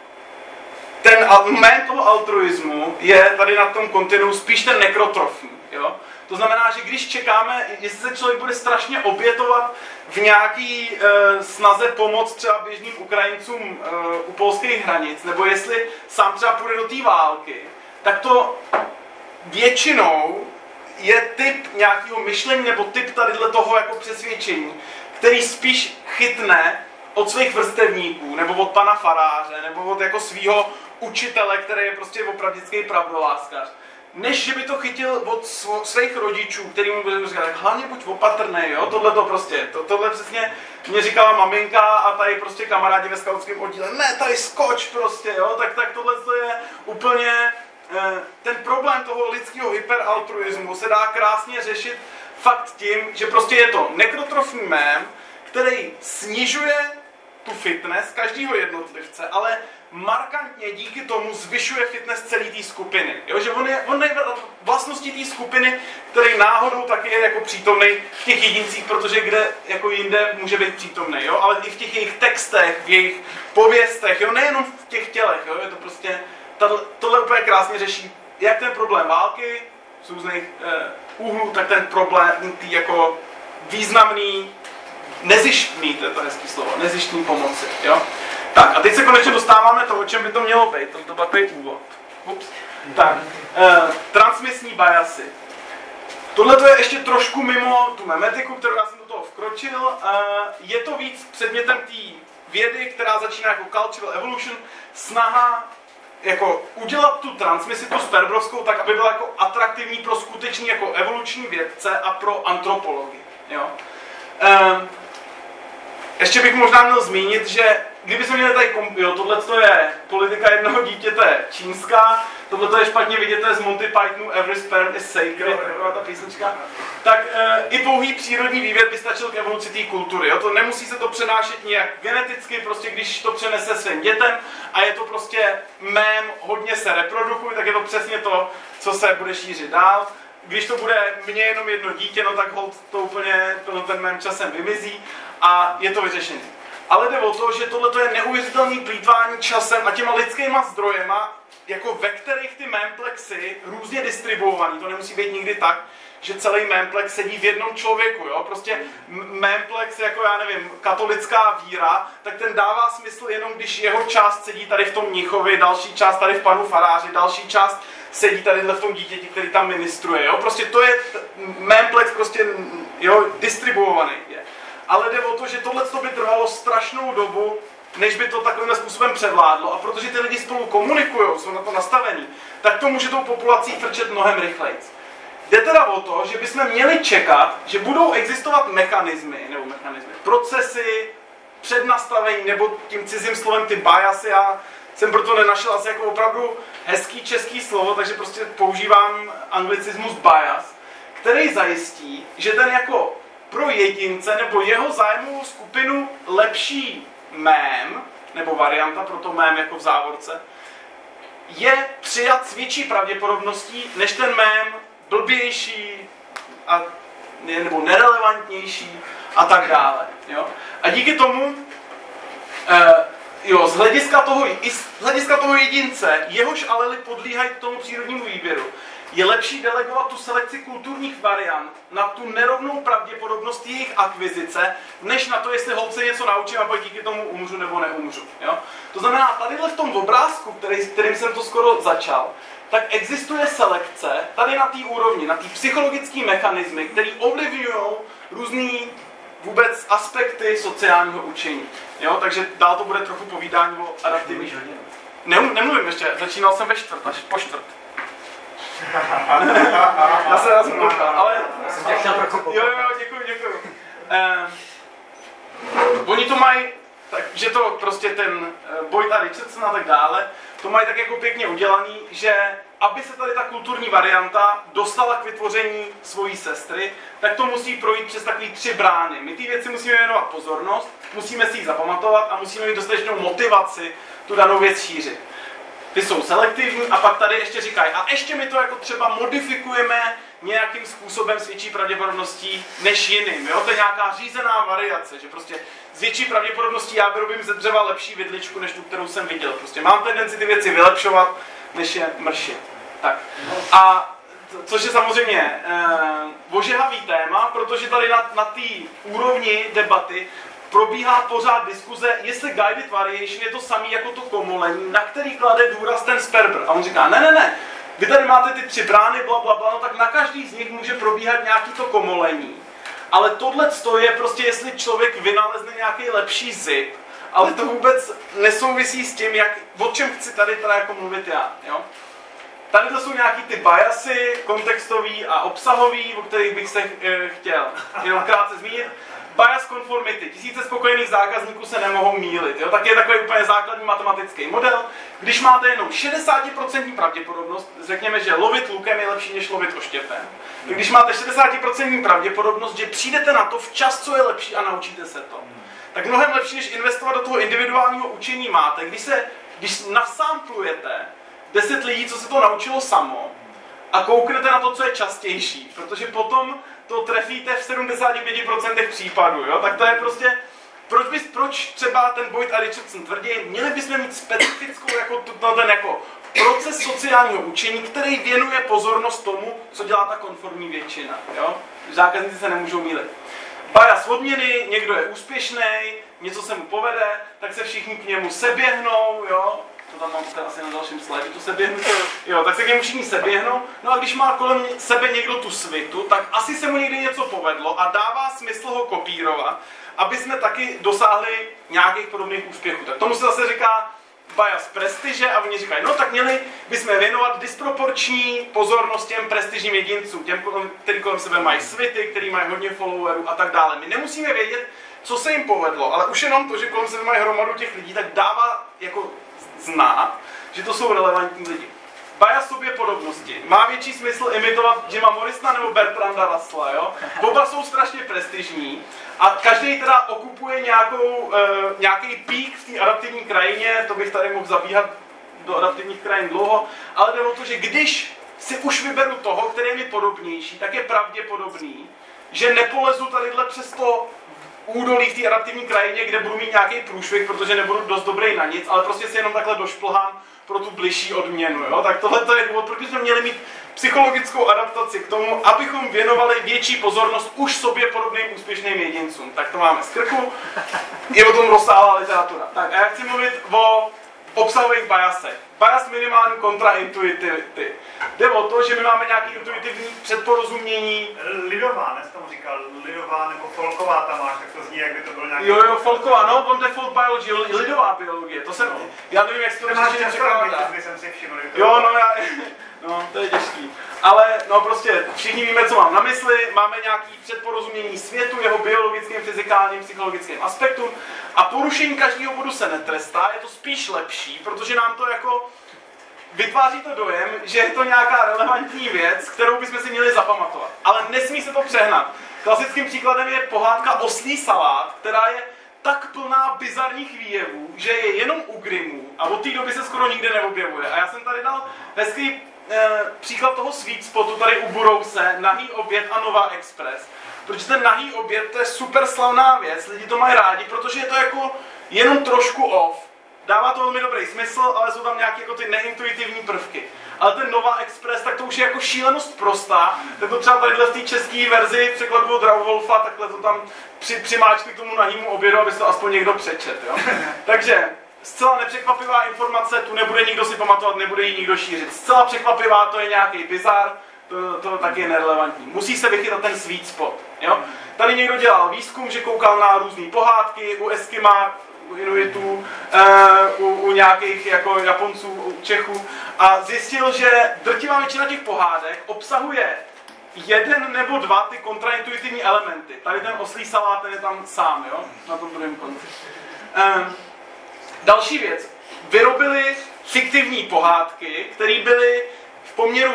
ten argument toho altruismu je tady na tom kontinu spíš ten nekrotrofní. Jo? To znamená, že když čekáme, jestli se člověk bude strašně obětovat v nějaký snaze pomoct třeba běžným Ukrajincům u polských hranic, nebo jestli sám třeba půjde do té války, tak to většinou je typ nějakého myšlení nebo typ tadyhle toho jako přesvědčení, který spíš chytne od svých vrstevníků, nebo od pana faráře, nebo od jako svýho učitele, který je prostě opravdický pravdoláskař, než že by to chytil od svých rodičů, který mu bude říkat, hlavně buď opatrný, jo, tohle přesně mě říkala maminka a tady prostě kamarádi ve skautském oddíle, ne, tady skoč prostě, jo, tak tohle je úplně, ten problém toho lidského hyperaltruismu se dá krásně řešit fakt tím, že prostě je to nekrotrofní mém, který snižuje tu fitness každého jednotlivce, ale markantně díky tomu zvyšuje fitness celé té skupiny. Jo? Že on je vlastností té skupiny, který náhodou taky je jako přítomný v těch jedincích, protože kde jako jinde může být přítomný, jo? Ale i v těch jejich textech, v jejich pověstech, jo? Nejenom v těch tělech. Jo? Je to prostě, tohle úplně krásně řeší jak ten problém války z různých úhlů, tak ten problém tý jako významný, nezištný, to je to hezký slovo, nezištný pomoci. Jo? Tak a teď se konečně dostáváme to, o čem by to mělo být. To byl takový úvod. Ups. Tak, transmisní biasy. Tohle to je ještě trošku mimo tu memetiku, kterou já jsem do toho vkročil. Je to víc předmětem té vědy, která začíná jako cultural evolution, snaha jako udělat tu transmisitu sperberovskou tak, aby byla jako atraktivní pro skutečný jako evoluční vědce a pro antropologii. Jo? Ještě bych možná měl zmínit, že kdyby jsme měli tady tohle je politika jednoho dítěte čínská, tohle je špatně vidět, to je z Monty Pythonu Every Sperm is Sacred, taková ta písnička, tak i pouhý přírodní vývěd by stačil k evoluci té kultury. Jo? To nemusí se to přenášet nějak geneticky, prostě když to přenese svým dětem a je to prostě mém, hodně se reprodukuj, tak je to přesně to, co se bude šířit dál. Když to bude mně jenom jedno dítě, no tak hold to úplně ten mém časem vymizí a je to vyřešené. Ale jde o to, že tohle je neuvěřitelné plýtvání časem a těma lidskýma zdrojema, jako ve kterých ty memplexy různě distribuovaný, to nemusí být nikdy tak, že celý memplex sedí v jednom člověku, jo? Prostě memplex, jako já nevím, katolická víra, tak ten dává smysl jenom, když jeho část sedí tady v tom mnichovi, další část tady v panu faráři, další část sedí tady v tom dítěti, který tam ministruje, jo? Prostě to je, memplex prostě, jo, distribuovaný je. Ale jde o to, že tohle by trvalo strašnou dobu, než by to takovým způsobem převládlo. A protože ty lidi spolu komunikují, jsou na to nastavení, tak to může tou populací frčet mnohem rychleji. Jde teda o to, že bychom měli čekat, že budou existovat mechanismy, procesy, přednastavení, nebo tím cizím slovem ty biasy. Já jsem proto nenašel asi jako opravdu hezký český slovo, takže prostě používám anglicismus bias, který zajistí, že ten jako pro jedince nebo jeho zájmovou skupinu lepší mém, nebo varianta pro to mém jako v závorce, je přijat s větší pravděpodobností, než ten mém blbější a, nebo nerelevantnější a tak dále. Jo? A díky tomu, z hlediska toho jedince, jehož alely podlíhají tomu přírodnímu výběru, je lepší delegovat tu selekci kulturních variant na tu nerovnou pravděpodobnost jejich akvizice, než na to, jestli holce něco naučím a pak díky tomu umřu nebo neumřu. Jo? To znamená, tadyhle v tom obrázku, kterým jsem to skoro začal, tak existuje selekce tady na té úrovni, na té psychologické mechanismy, které ovlivňují různý vůbec aspekty sociálního učení. Jo? Takže dál to bude trochu povídání o adaptivních. Nemluvím ještě, začínal jsem ve čtvrt, až po čtvrt. Já jsem koukal, ale... Jo, děkuju. Oni to mají, takže to prostě ten Boyd a Richardson a tak dále, to mají tak jako pěkně udělaný, že aby se tady ta kulturní varianta dostala k vytvoření svojí sestry, tak to musí projít přes takový 3 brány. My ty věci musíme věnovat pozornost, musíme si ji zapamatovat a musíme mít dostatečnou motivaci tu danou věc šířit. Ty jsou selektivní a pak tady ještě říkají, a ještě my to jako třeba modifikujeme nějakým způsobem s větší pravděpodobností než jiným. Jo? To je nějaká řízená variace, že prostě s větší pravděpodobností já vyrobím ze dřeva lepší vidličku, než tu, kterou jsem viděl. Prostě mám tendenci ty věci vylepšovat, než je mršit. Tak. A což je samozřejmě ožehavý téma, protože tady na té úrovni debaty probíhá pořád diskuze, jestli guided variation je to samý jako to komolení, na který klade důraz ten Sperber. A on říká, ne, vy tady máte ty 3 brány, blablabla, no tak na každý z nich může probíhat nějaký to komolení. Ale tohle je prostě, jestli člověk vynalezne nějaký lepší zip, ale to vůbec nesouvisí s tím, o čem chci tady teda jako mluvit já. Jo? Tady to jsou nějaký ty biasy, kontextový a obsahový, o kterých bych se chtěl jenom krátce zmínit. Bias conformity. Tisíce spokojených zákazníků se nemohou mýlit. Jo? Tak je takový úplně základní matematický model. Když máte jenom 60% pravděpodobnost, řekněme, že lovit lukem je lepší, než lovit oštěpem. Když máte 60% pravděpodobnost, že přijdete na to včas, co je lepší a naučíte se to. Tak mnohem lepší, než investovat do toho individuálního učení máte. Když nasamplujete 10 lidí, co se to naučilo samo, a kouknete na to, co je častější, protože potom to trefíte v 75% případů, jo? Tak to je prostě, proč třeba ten Boyd a Richardson tvrdí, měli bychom mít specifickou ten proces sociálního učení, který věnuje pozornost tomu, co dělá ta konformní většina, jo? Zákazníci se nemůžou mýlit. Bias odměny, někdo je úspěšný, něco se mu povede, tak se všichni k němu seběhnou, jo? To tam mám asi na dalším slajdu, tu seběhnutou. Jo, tak se k němu všichni seběhnou. No a když má kolem sebe někdo tu svitu, tak asi se mu někdy něco povedlo a dává smysl ho kopírovat, aby jsme taky dosáhli nějakých podobných úspěchů. Tak tomu se zase říká bias prestiže a oni říkají, no tak měli bychom věnovat disproporční pozornost těm prestižním jedincům, těm, který kolem sebe mají svity, který mají hodně followerů a tak dále. My nemusíme vědět, co se jim povedlo, ale už jenom to, že kolem sebe mají hromadu těch lidí, tak dává jako znát, že to jsou relevantní lidi. Bias soběpodobnosti. Má větší smysl imitovat Jima Morrisona nebo Bertranda Russella, jo? Oba jsou strašně prestižní a každý teda okupuje nějaký pík v té adaptivní krajině, to bych tady mohl zabíhat do adaptivních krajin dlouho, ale jde o to, že když si už vyberu toho, který je mi podobnější, tak je pravděpodobný, že nepolezu tadyhle přes to údolí v té adaptivní krajině, kde budu mít nějaký průšvih, protože nebudu dost dobrý na nic, ale prostě si jenom takhle došplhám pro tu bližší odměnu. Jo? Tak tohle je důvod, proč bychom měli mít psychologickou adaptaci k tomu, abychom věnovali větší pozornost už sobě podobným úspěšným jedincům. Tak to máme z krku. Je o tom rozsáhlá literatura. Tak a já chci mluvit o obsahových biasech. Bias minimální kontraintuitivity. Jde o to, že my máme nějaký intuitivní předporozumění. Lidová, dnes tomu říkal, lidová nebo folková tam máš, tak to zní, jak by to bylo nějaký... Jo, folková, no, on default biology, lidová biologie, to jsem, já nevím, jak se to ještě překládá. Jo, no, to je těžký. Ale, no prostě, všichni víme, co mám na mysli, máme nějaký předporozumění světu, jeho biologickým, fyzikálním, psychologickým aspektům a porušení každého bodu se netrestá, je to spíš lepší, protože nám to jako vytváří to dojem, že je to nějaká relevantní věc, kterou bychom si měli zapamatovat. Ale nesmí se to přehnat. Klasickým příkladem je pohádka Oslí salát, která je tak plná bizarních výjevů, že je jenom u Grimmů a od té doby se skoro nikde neobjevuje. A já jsem tady dal hezký příklad toho sweet spotu tady u Burouse, Nahý oběd a Nova Express. Protože ten nahý oběd, to je super slavná věc, lidi to mají rádi, protože je to jako jenom trošku off. dává to velmi dobrý smysl, ale jsou tam nějaké jako ty neintuitivní prvky. Ale ten Nova Express, tak to už je jako šílenost prostá, tak to třeba tadyhle v té české verzi překladu od Rauvwolfa, takhle to tam přimáčkli k tomu nahýmu obědu, aby se to aspoň někdo přečet, jo. Takže zcela nepřekvapivá informace, tu nebude nikdo si pamatovat, nebude ji nikdo šířit. Zcela překvapivá, to je nějaký bizar, to taky je nerelevantní. Musí se vychytat ten sweet spot, jo. Tady někdo dělal výzkum, že koukal na různé pohádky, u Eskima, u Inuitů, u nějakých jako Japonců, u Čechů a zjistil, že drtivá většina těch pohádek obsahuje jeden nebo dva ty kontraintuitivní elementy. Tady ten oslí salát, ten je tam sám, jo? Na tom druhém konci. Další věc. Vyrobili fiktivní pohádky, které byly v poměru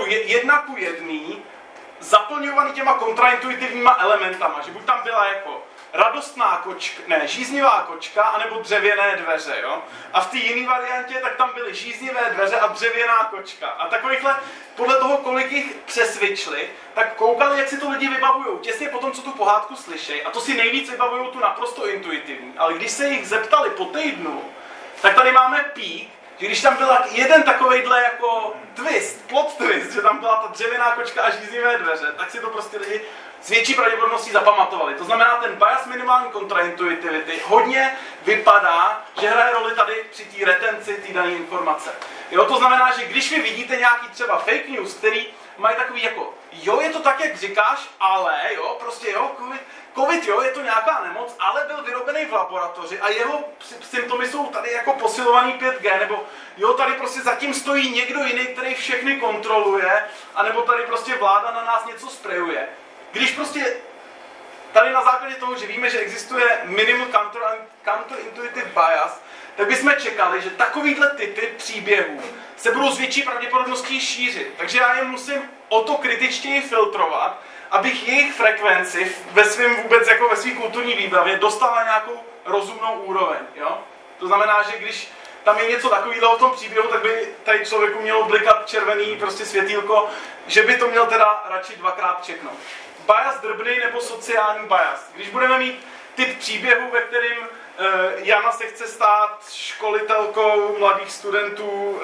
1:1 zaplňovaný těma kontraintuitivníma elementama, že buď tam byla jako radostná kočka, ne, žíznivá kočka, anebo dřevěné dveře, jo? A v té jiné variantě, tak tam byly žíznivé dveře a dřevěná kočka. A takovýchhle, podle toho, kolik jich přesvědčili, tak koukali, jak si to lidi vybavujou. Těsně po tom, co tu pohádku slyšejí, a to si nejvíc vybavujou tu naprosto intuitivní. Ale když se jich zeptali po týdnu, tak tady máme pík, že když tam byl jeden takovejhle jako twist, plot twist, že tam byla ta dřevěná kočka a žíznivé dveře, tak si to prostě lidi s větší pravděpodobností zapamatovali. To znamená, ten bias minimální kontraintuitivity hodně vypadá, že hraje roli tady při té retenci té dané informace. Jo, to znamená, že když vy vidíte nějaký třeba fake news, který mají takový jako, jo, je to tak, jak říkáš, ale jo, prostě jo, COVID, jo, je to nějaká nemoc, ale byl vyrobený v laboratoři a jeho symptomy jsou tady jako posilovaný 5G, nebo jo, tady prostě zatím stojí někdo jiný, který všechny kontroluje, anebo tady prostě vláda na nás něco sprejuje. Když prostě tady na základě toho, že víme, že existuje minimal counterintuitive bias, tak bychom čekali, že takovýhle typy příběhů se budou s větší pravděpodobností šířit. Takže já je musím o to kritičtěji filtrovat, abych jejich frekvenci ve svém vůbec jako ve své kulturní výbavě dostal na nějakou rozumnou úroveň. Jo? To znamená, že když tam je něco takového v tom příběhu, tak by tady člověku mělo blikat červený prostě světýlko, že by to měl teda radši dvakrát čeknout. Bias drbný nebo sociální bias. Když budeme mít typ příběhu, ve kterém Jana se chce stát školitelkou mladých studentů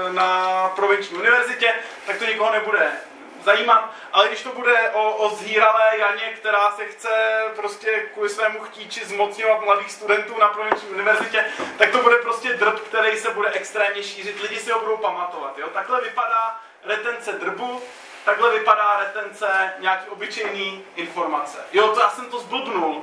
na provinční univerzitě, tak to nikoho nebude zajímat, ale když to bude o zhýralé Janě, která se chce prostě kvůli svému chtíči zmocňovat mladých studentů na provinční univerzitě, tak to bude prostě drb, který se bude extrémně šířit, lidi si ho budou pamatovat. Jo? Takhle vypadá retence drbu, takhle vypadá retence nějaký obyčejný informace. Jo, to já jsem to zblbnul.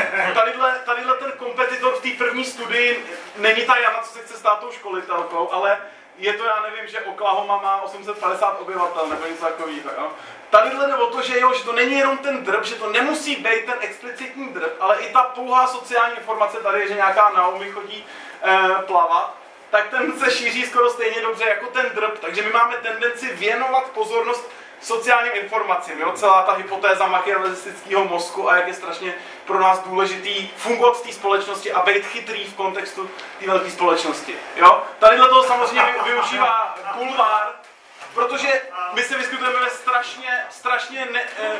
Tadyhle ten kompetitor v té první studii není ta Jana, co se chce stát tou školitelkou, ale je to, já nevím, že Oklahoma má 850 obyvatel nebo něco takového, jo. Tadyhle jde o to, že to není jenom ten drb, že to nemusí být ten explicitní drb, ale i ta pouhá sociální informace tady je, že nějaká Naomi chodí plavat, tak ten se šíří skoro stejně dobře jako ten drb. Takže my máme tendenci věnovat pozornost sociálním informacím, jo? Celá ta hypotéza machiavellistického mozku a jak je strašně pro nás důležitý fungovat v té společnosti a být chytrý v kontextu té velké společnosti. Jo? Tadyhle toho samozřejmě využívá bulvár, protože my se vyskytujeme ve strašně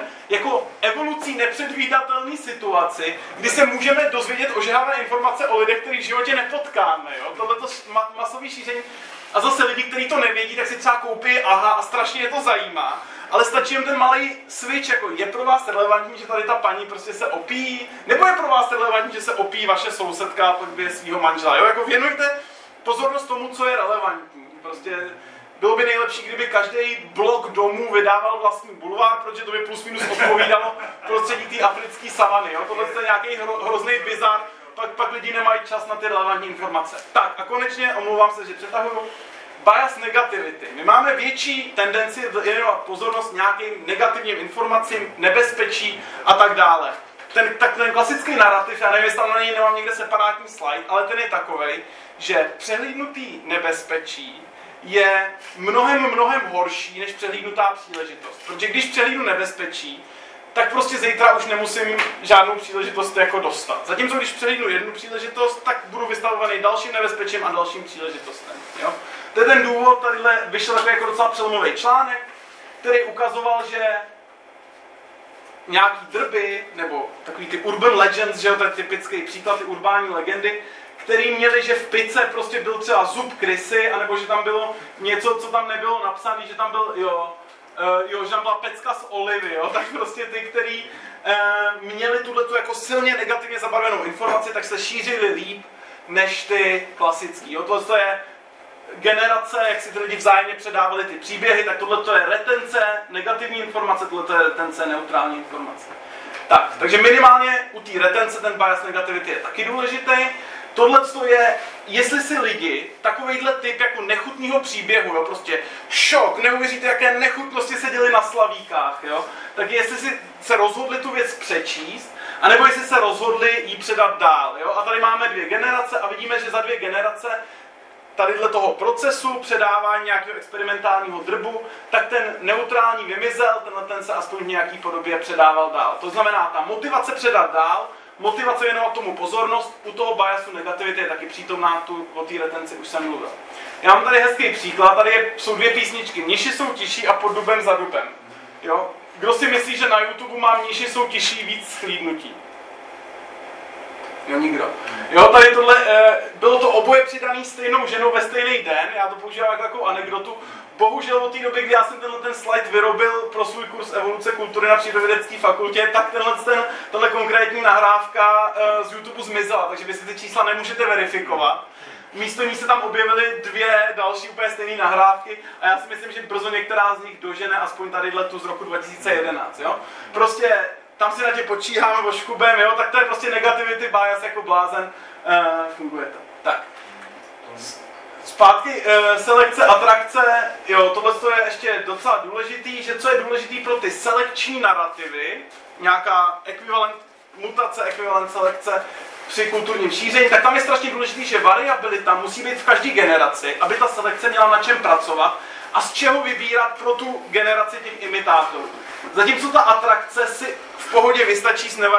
jako evolucí nepředvídatelné situaci, kdy se můžeme dozvědět ožehavé informace o lidech, kterých v životě nepotkáme. Jo? Tohleto masové šíření. A zase lidi, kteří to nevědí, tak si třeba koupí aha a strašně je to zajímá. Ale stačí jen ten malý switch, jako je pro vás relevantní, že tady ta paní prostě se opíjí, nebo je pro vás relevantní, že se opíjí vaše sousedka a pak bije svýho manžela. Jo? Jako věnujte pozornost tomu, co je relevantní. Prostě bylo by nejlepší, kdyby každý blok domů vydával vlastní bulvár, protože to by plus minus odpovídalo prostředí té africké savany. Jo? Tohle je nějaký hrozný bizar, pak lidi nemají čas na ty relevantní informace. Tak a konečně, omlouvám se, že přetahuju, bias negativity. My máme větší tendenci věnovat pozornost nějakým negativním informacím, nebezpečí a tak dále. Ten klasický narrativ, já nevím, jestli tam na něj nemám někde separátní slide, ale ten je takovej, že přehlídnutý nebezpečí je mnohem horší než přehlídnutá příležitost. Protože když přehlídnu nebezpečí, tak prostě zítra už nemusím žádnou příležitost jako dostat. Zatímco když přehlídnu jednu příležitost, tak budu vystavovaný dalším nebezpečím a dalším příležitostem. Jo? To je ten důvod, tadyhle vyšel takový jako docela přelomový článek, který ukazoval, že nějaký drby, nebo takový ty urban legends, že jo, to je typický příklad, ty urbání legendy, který měli, že v pice prostě byl třeba zub krysy, anebo že tam bylo něco, co tam nebylo napsané, že tam byl, že tam byla pecka z olivy, jo, tak prostě ty, který měli tuhletu jako silně negativně zabarvenou informaci, tak se šířili líp než ty klasický. Jo. Tohle je generace, jak si ty lidi vzájemně předávali ty příběhy, tak tohle je retence negativní informace, tohle je retence neutrální informace. Tak, takže minimálně u té retence ten bias negativity je taky důležitý. Tohle je, jestli si lidi takovýhle typ jako nechutného příběhu, jo, prostě šok, neuvěříte, jaké nechutnosti se děly na slavíkách, jo, tak jestli si se rozhodli tu věc přečíst, anebo jestli se rozhodli jí předat dál. Jo. A tady máme 2 generace a vidíme, že za 2 generace tadyhle toho procesu předávání nějakého experimentálního drbu, tak ten neutrální vymizel, ten se aspoň v nějaký podobě předával dál. To znamená, ta motivace předat dál, motivace věnovat tomu pozornost, u toho biasu negativity je taky přítomná, o té retenci už jsem mluvil. Já mám tady hezký příklad, tady jsou 2 písničky, Mniši jsou tiší a Pod dubem za dubem. Jo? Kdo si myslí, že na YouTube má Mniši jsou tiší víc schlídnutí? Jo, nikdo. Jo, tady tohle, bylo to oboje přidaný stejnou ženou ve stejný den, já to používám jako takovou anekdotu. Bohužel od té doby, kdy já jsem ten slide vyrobil pro svůj kurz Evoluce kultury na Přírodovědecké fakultě, tak tenhle konkrétní nahrávka z YouTube zmizela, takže vy si ty čísla nemůžete verifikovat. Místo ní se tam objevily 2 další úplně stejné nahrávky a já si myslím, že brzo některá z nich dožene aspoň tadyhle tu z roku 2011. Jo? Prostě tam si na tě počíháme oškubem, jo? Tak to je prostě negativity bias jako blázen, funguje to. Tak. Zpátky selekce, atrakce, jo, tohle je ještě docela důležitý, že co je důležitý pro ty selekční narrativy, nějaká mutace, ekvivalent selekce při kulturním šíření, tak tam je strašně důležitý, že variabilita musí být v každé generaci, aby ta selekce měla na čem pracovat a z čeho vybírat pro tu generaci těch imitátorů. Zatímco ta atrakce si v pohodě vystačí s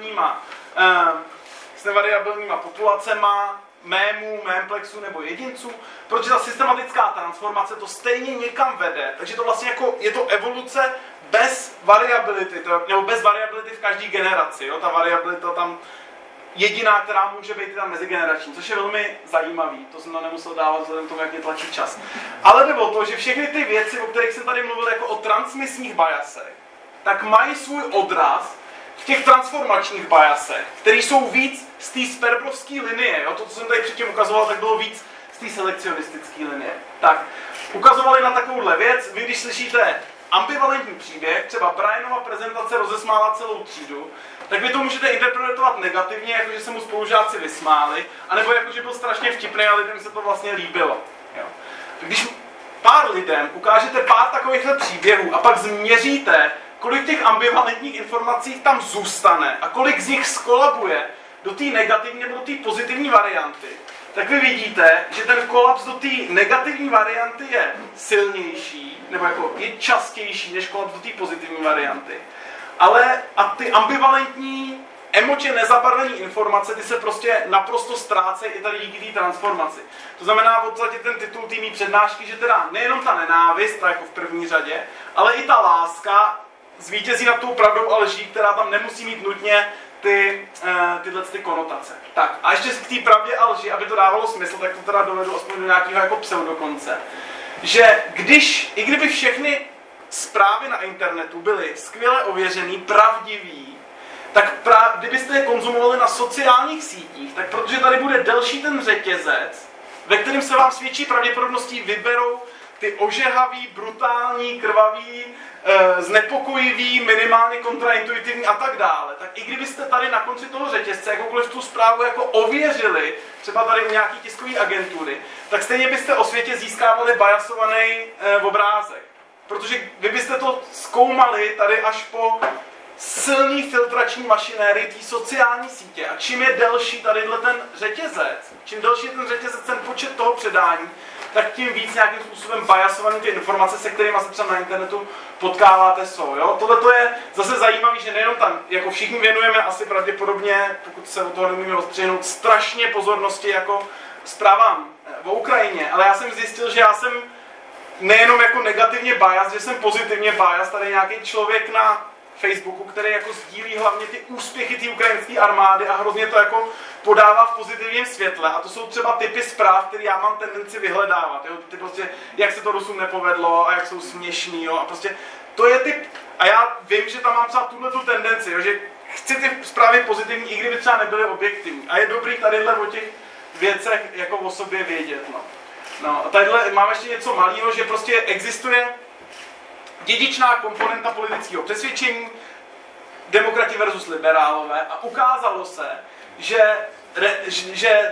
nevariabilníma populacema, mémů, mémplexů nebo jedinců, protože ta systematická transformace to stejně někam vede, takže to vlastně jako je to evoluce bez variability, nebo bez variability v každé generaci, jo? Ta variabilita tam jediná, která může být tam mezigenerační, což je velmi zajímavý, to jsem to nemusel dávat vzhledem k tomu, jak mě tlačí čas. Ale jde o to, že všechny ty věci, o kterých jsem tady mluvil jako o transmisních biasech, tak mají svůj odraz v těch transformačních biasech, které jsou víc z té sperberovské linie. Jo? To, co jsem tady předtím ukazoval, tak bylo víc z té selekcionistické linie. Tak, ukazovali na takovouhle věc, vy když slyšíte ambivalentní příběh, třeba Brianova prezentace rozesmála celou třídu, tak vy to můžete interpretovat negativně, jako že se mu spolužáci vysmáli, anebo jako že byl strašně vtipný a lidem se to vlastně líbilo. Jo? Když pár lidem ukážete pár takovýchhle příběhů a pak změříte, kolik těch ambivalentních informací tam zůstane a kolik z nich skolabuje do té negativní nebo do té pozitivní varianty, tak vy vidíte, že ten kolaps do té negativní varianty je silnější, nebo jako je častější než kolaps do té pozitivní varianty. Ale a ty ambivalentní, emočně nezabarvené informace, ty se prostě naprosto ztrácejí i tady díky té transformaci. To znamená v podstatě ten titul té mý přednášky, že teda nejenom ta nenávist, ta jako v první řadě, ale i ta láska zvítězí nad tou pravdou a lží, která tam nemusí mít nutně tyhle konotace. Tak a ještě k té pravdě a lži, aby to dávalo smysl, tak to teda dovedu aspoň do nějakého jako pseudokonce. Že i kdyby všechny zprávy na internetu byly skvěle ověřený, pravdivý, tak kdybyste je konzumovali na sociálních sítích, tak protože tady bude delší ten řetězec, ve kterém se vám s větší pravděpodobností vyberou ty ožehavý, brutální, krvavý, znepokojivý, minimálně kontraintuitivní a tak dále. Tak i kdybyste tady na konci toho řetězce jakoukoliv tu zprávu jako ověřili, třeba tady u nějaký tiskové agentury, tak stejně byste o světě získávali biasovaný obrázek. Protože vy byste to zkoumali tady až po silný filtrační mašinérii té sociální sítě. A čím je delší tadyhle ten řetězec, čím delší je ten řetězec, ten počet toho předání, tak tím víc nějakým způsobem biasovaný ty informace, se kterými se třeba na internetu potkáváte, jsou. Jo? Tohle je zase zajímavé, že nejenom tam, jako všichni věnujeme asi pravděpodobně, pokud se od toho nemůžeme odstřihnout, strašně pozornosti jako zprávám o Ukrajině, ale já jsem zjistil, že já jsem nejenom jako negativně bias, že jsem pozitivně bias, tady nějaký člověk na Facebooku, který jako sdílí hlavně ty úspěchy té ukrajinské armády a hrozně to jako podává v pozitivním světle. A to jsou třeba typy zpráv, které já mám tendenci vyhledávat. Jo? Ty prostě, jak se to Rusům nepovedlo a jak jsou směšný. Jo? A prostě to je typ. A já vím, že tam mám třeba tuhletu tendenci, jo? Že chci ty zprávy pozitivní, i kdyby třeba nebyly objektivní. A je dobrý tadyhle o těch věcech jako o sobě vědět. No a tadyhle mám ještě něco malého, že prostě existuje dědičná komponenta politického přesvědčení, demokrati versus liberálové, a ukázalo se, že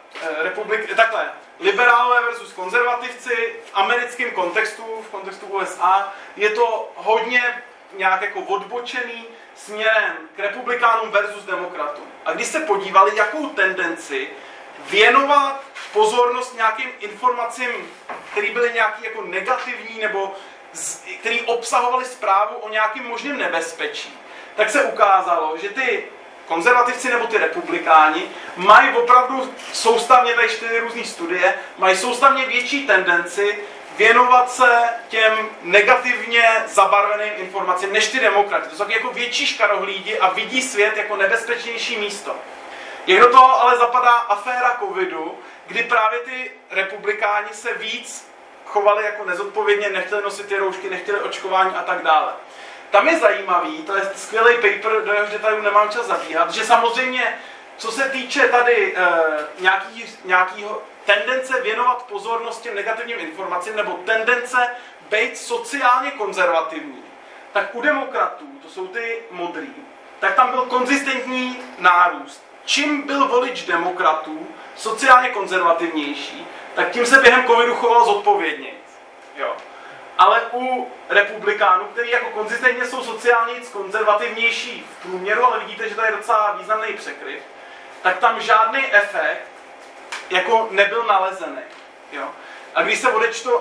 liberálové versus konzervativci v americkém kontextu, v kontextu USA, je to hodně nějak jako odbočený směrem k republikánům versus demokratům. A když se podívali, jakou tendenci věnovat pozornost nějakým informacím, které byly nějaký jako negativní nebo který obsahovali zprávu o nějakým možném nebezpečí, tak se ukázalo, že ty konzervativci nebo ty republikáni mají opravdu soustavně, tady 4 různé studie, mají soustavně větší tendenci věnovat se těm negativně zabarveným informacím než ty demokrati. To jsou jako větší škarohlídi a vidí svět jako nebezpečnější místo. Jak do toho ale zapadá aféra covidu, kdy právě ty republikáni se víc chovali jako nezodpovědně, nechtěli nosit ty roušky, nechtěli očkování a tak dále. Tam je zajímavý, to je skvělý paper, do jehož detailů nemám čas zabíhat, že samozřejmě, co se týče tady nějakého tendence věnovat pozornost těm negativním informacím nebo tendence být sociálně konzervativní, tak u demokratů, to jsou ty modrý, tak tam byl konzistentní nárůst. Čím byl volič demokratů sociálně konzervativnější, tak tím se během covidu choval zodpovědně. Jo. Ale u republikánů, kteří jako konzistentně jsou sociálně konzervativnější v průměru, ale vidíte, že to je docela významný překryv, tak tam žádný efekt jako nebyl nalezený. Jo. A když se odečto,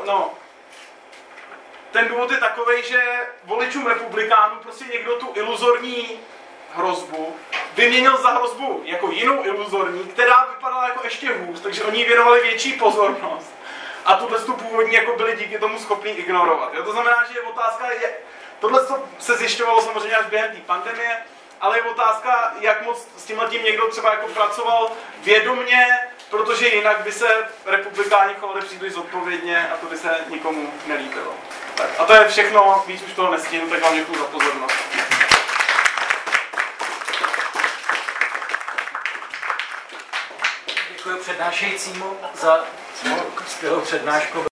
ten důvod je takovej, že voličům republikánů prostě někdo tu iluzorní hrozbu vyměnil za hrozbu jako jinou iluzorní, která vypadala jako ještě hůř, takže oni věnovali větší pozornost. A tuhle původní jako byli díky tomu schopni ignorovat. Jo? To znamená, že je otázka, tohle se zjišťovalo samozřejmě až během té pandemie, ale je otázka, jak moc s tímhletím někdo třeba jako pracoval vědomně, protože jinak by se republikáni chovali příliš zodpovědně a to by se nikomu nelíbilo. Tak, a to je všechno, víc už toho nestihnu, tak vám děkuju za pozornost. Děkuji přednášejícímu za skvělou přednášku.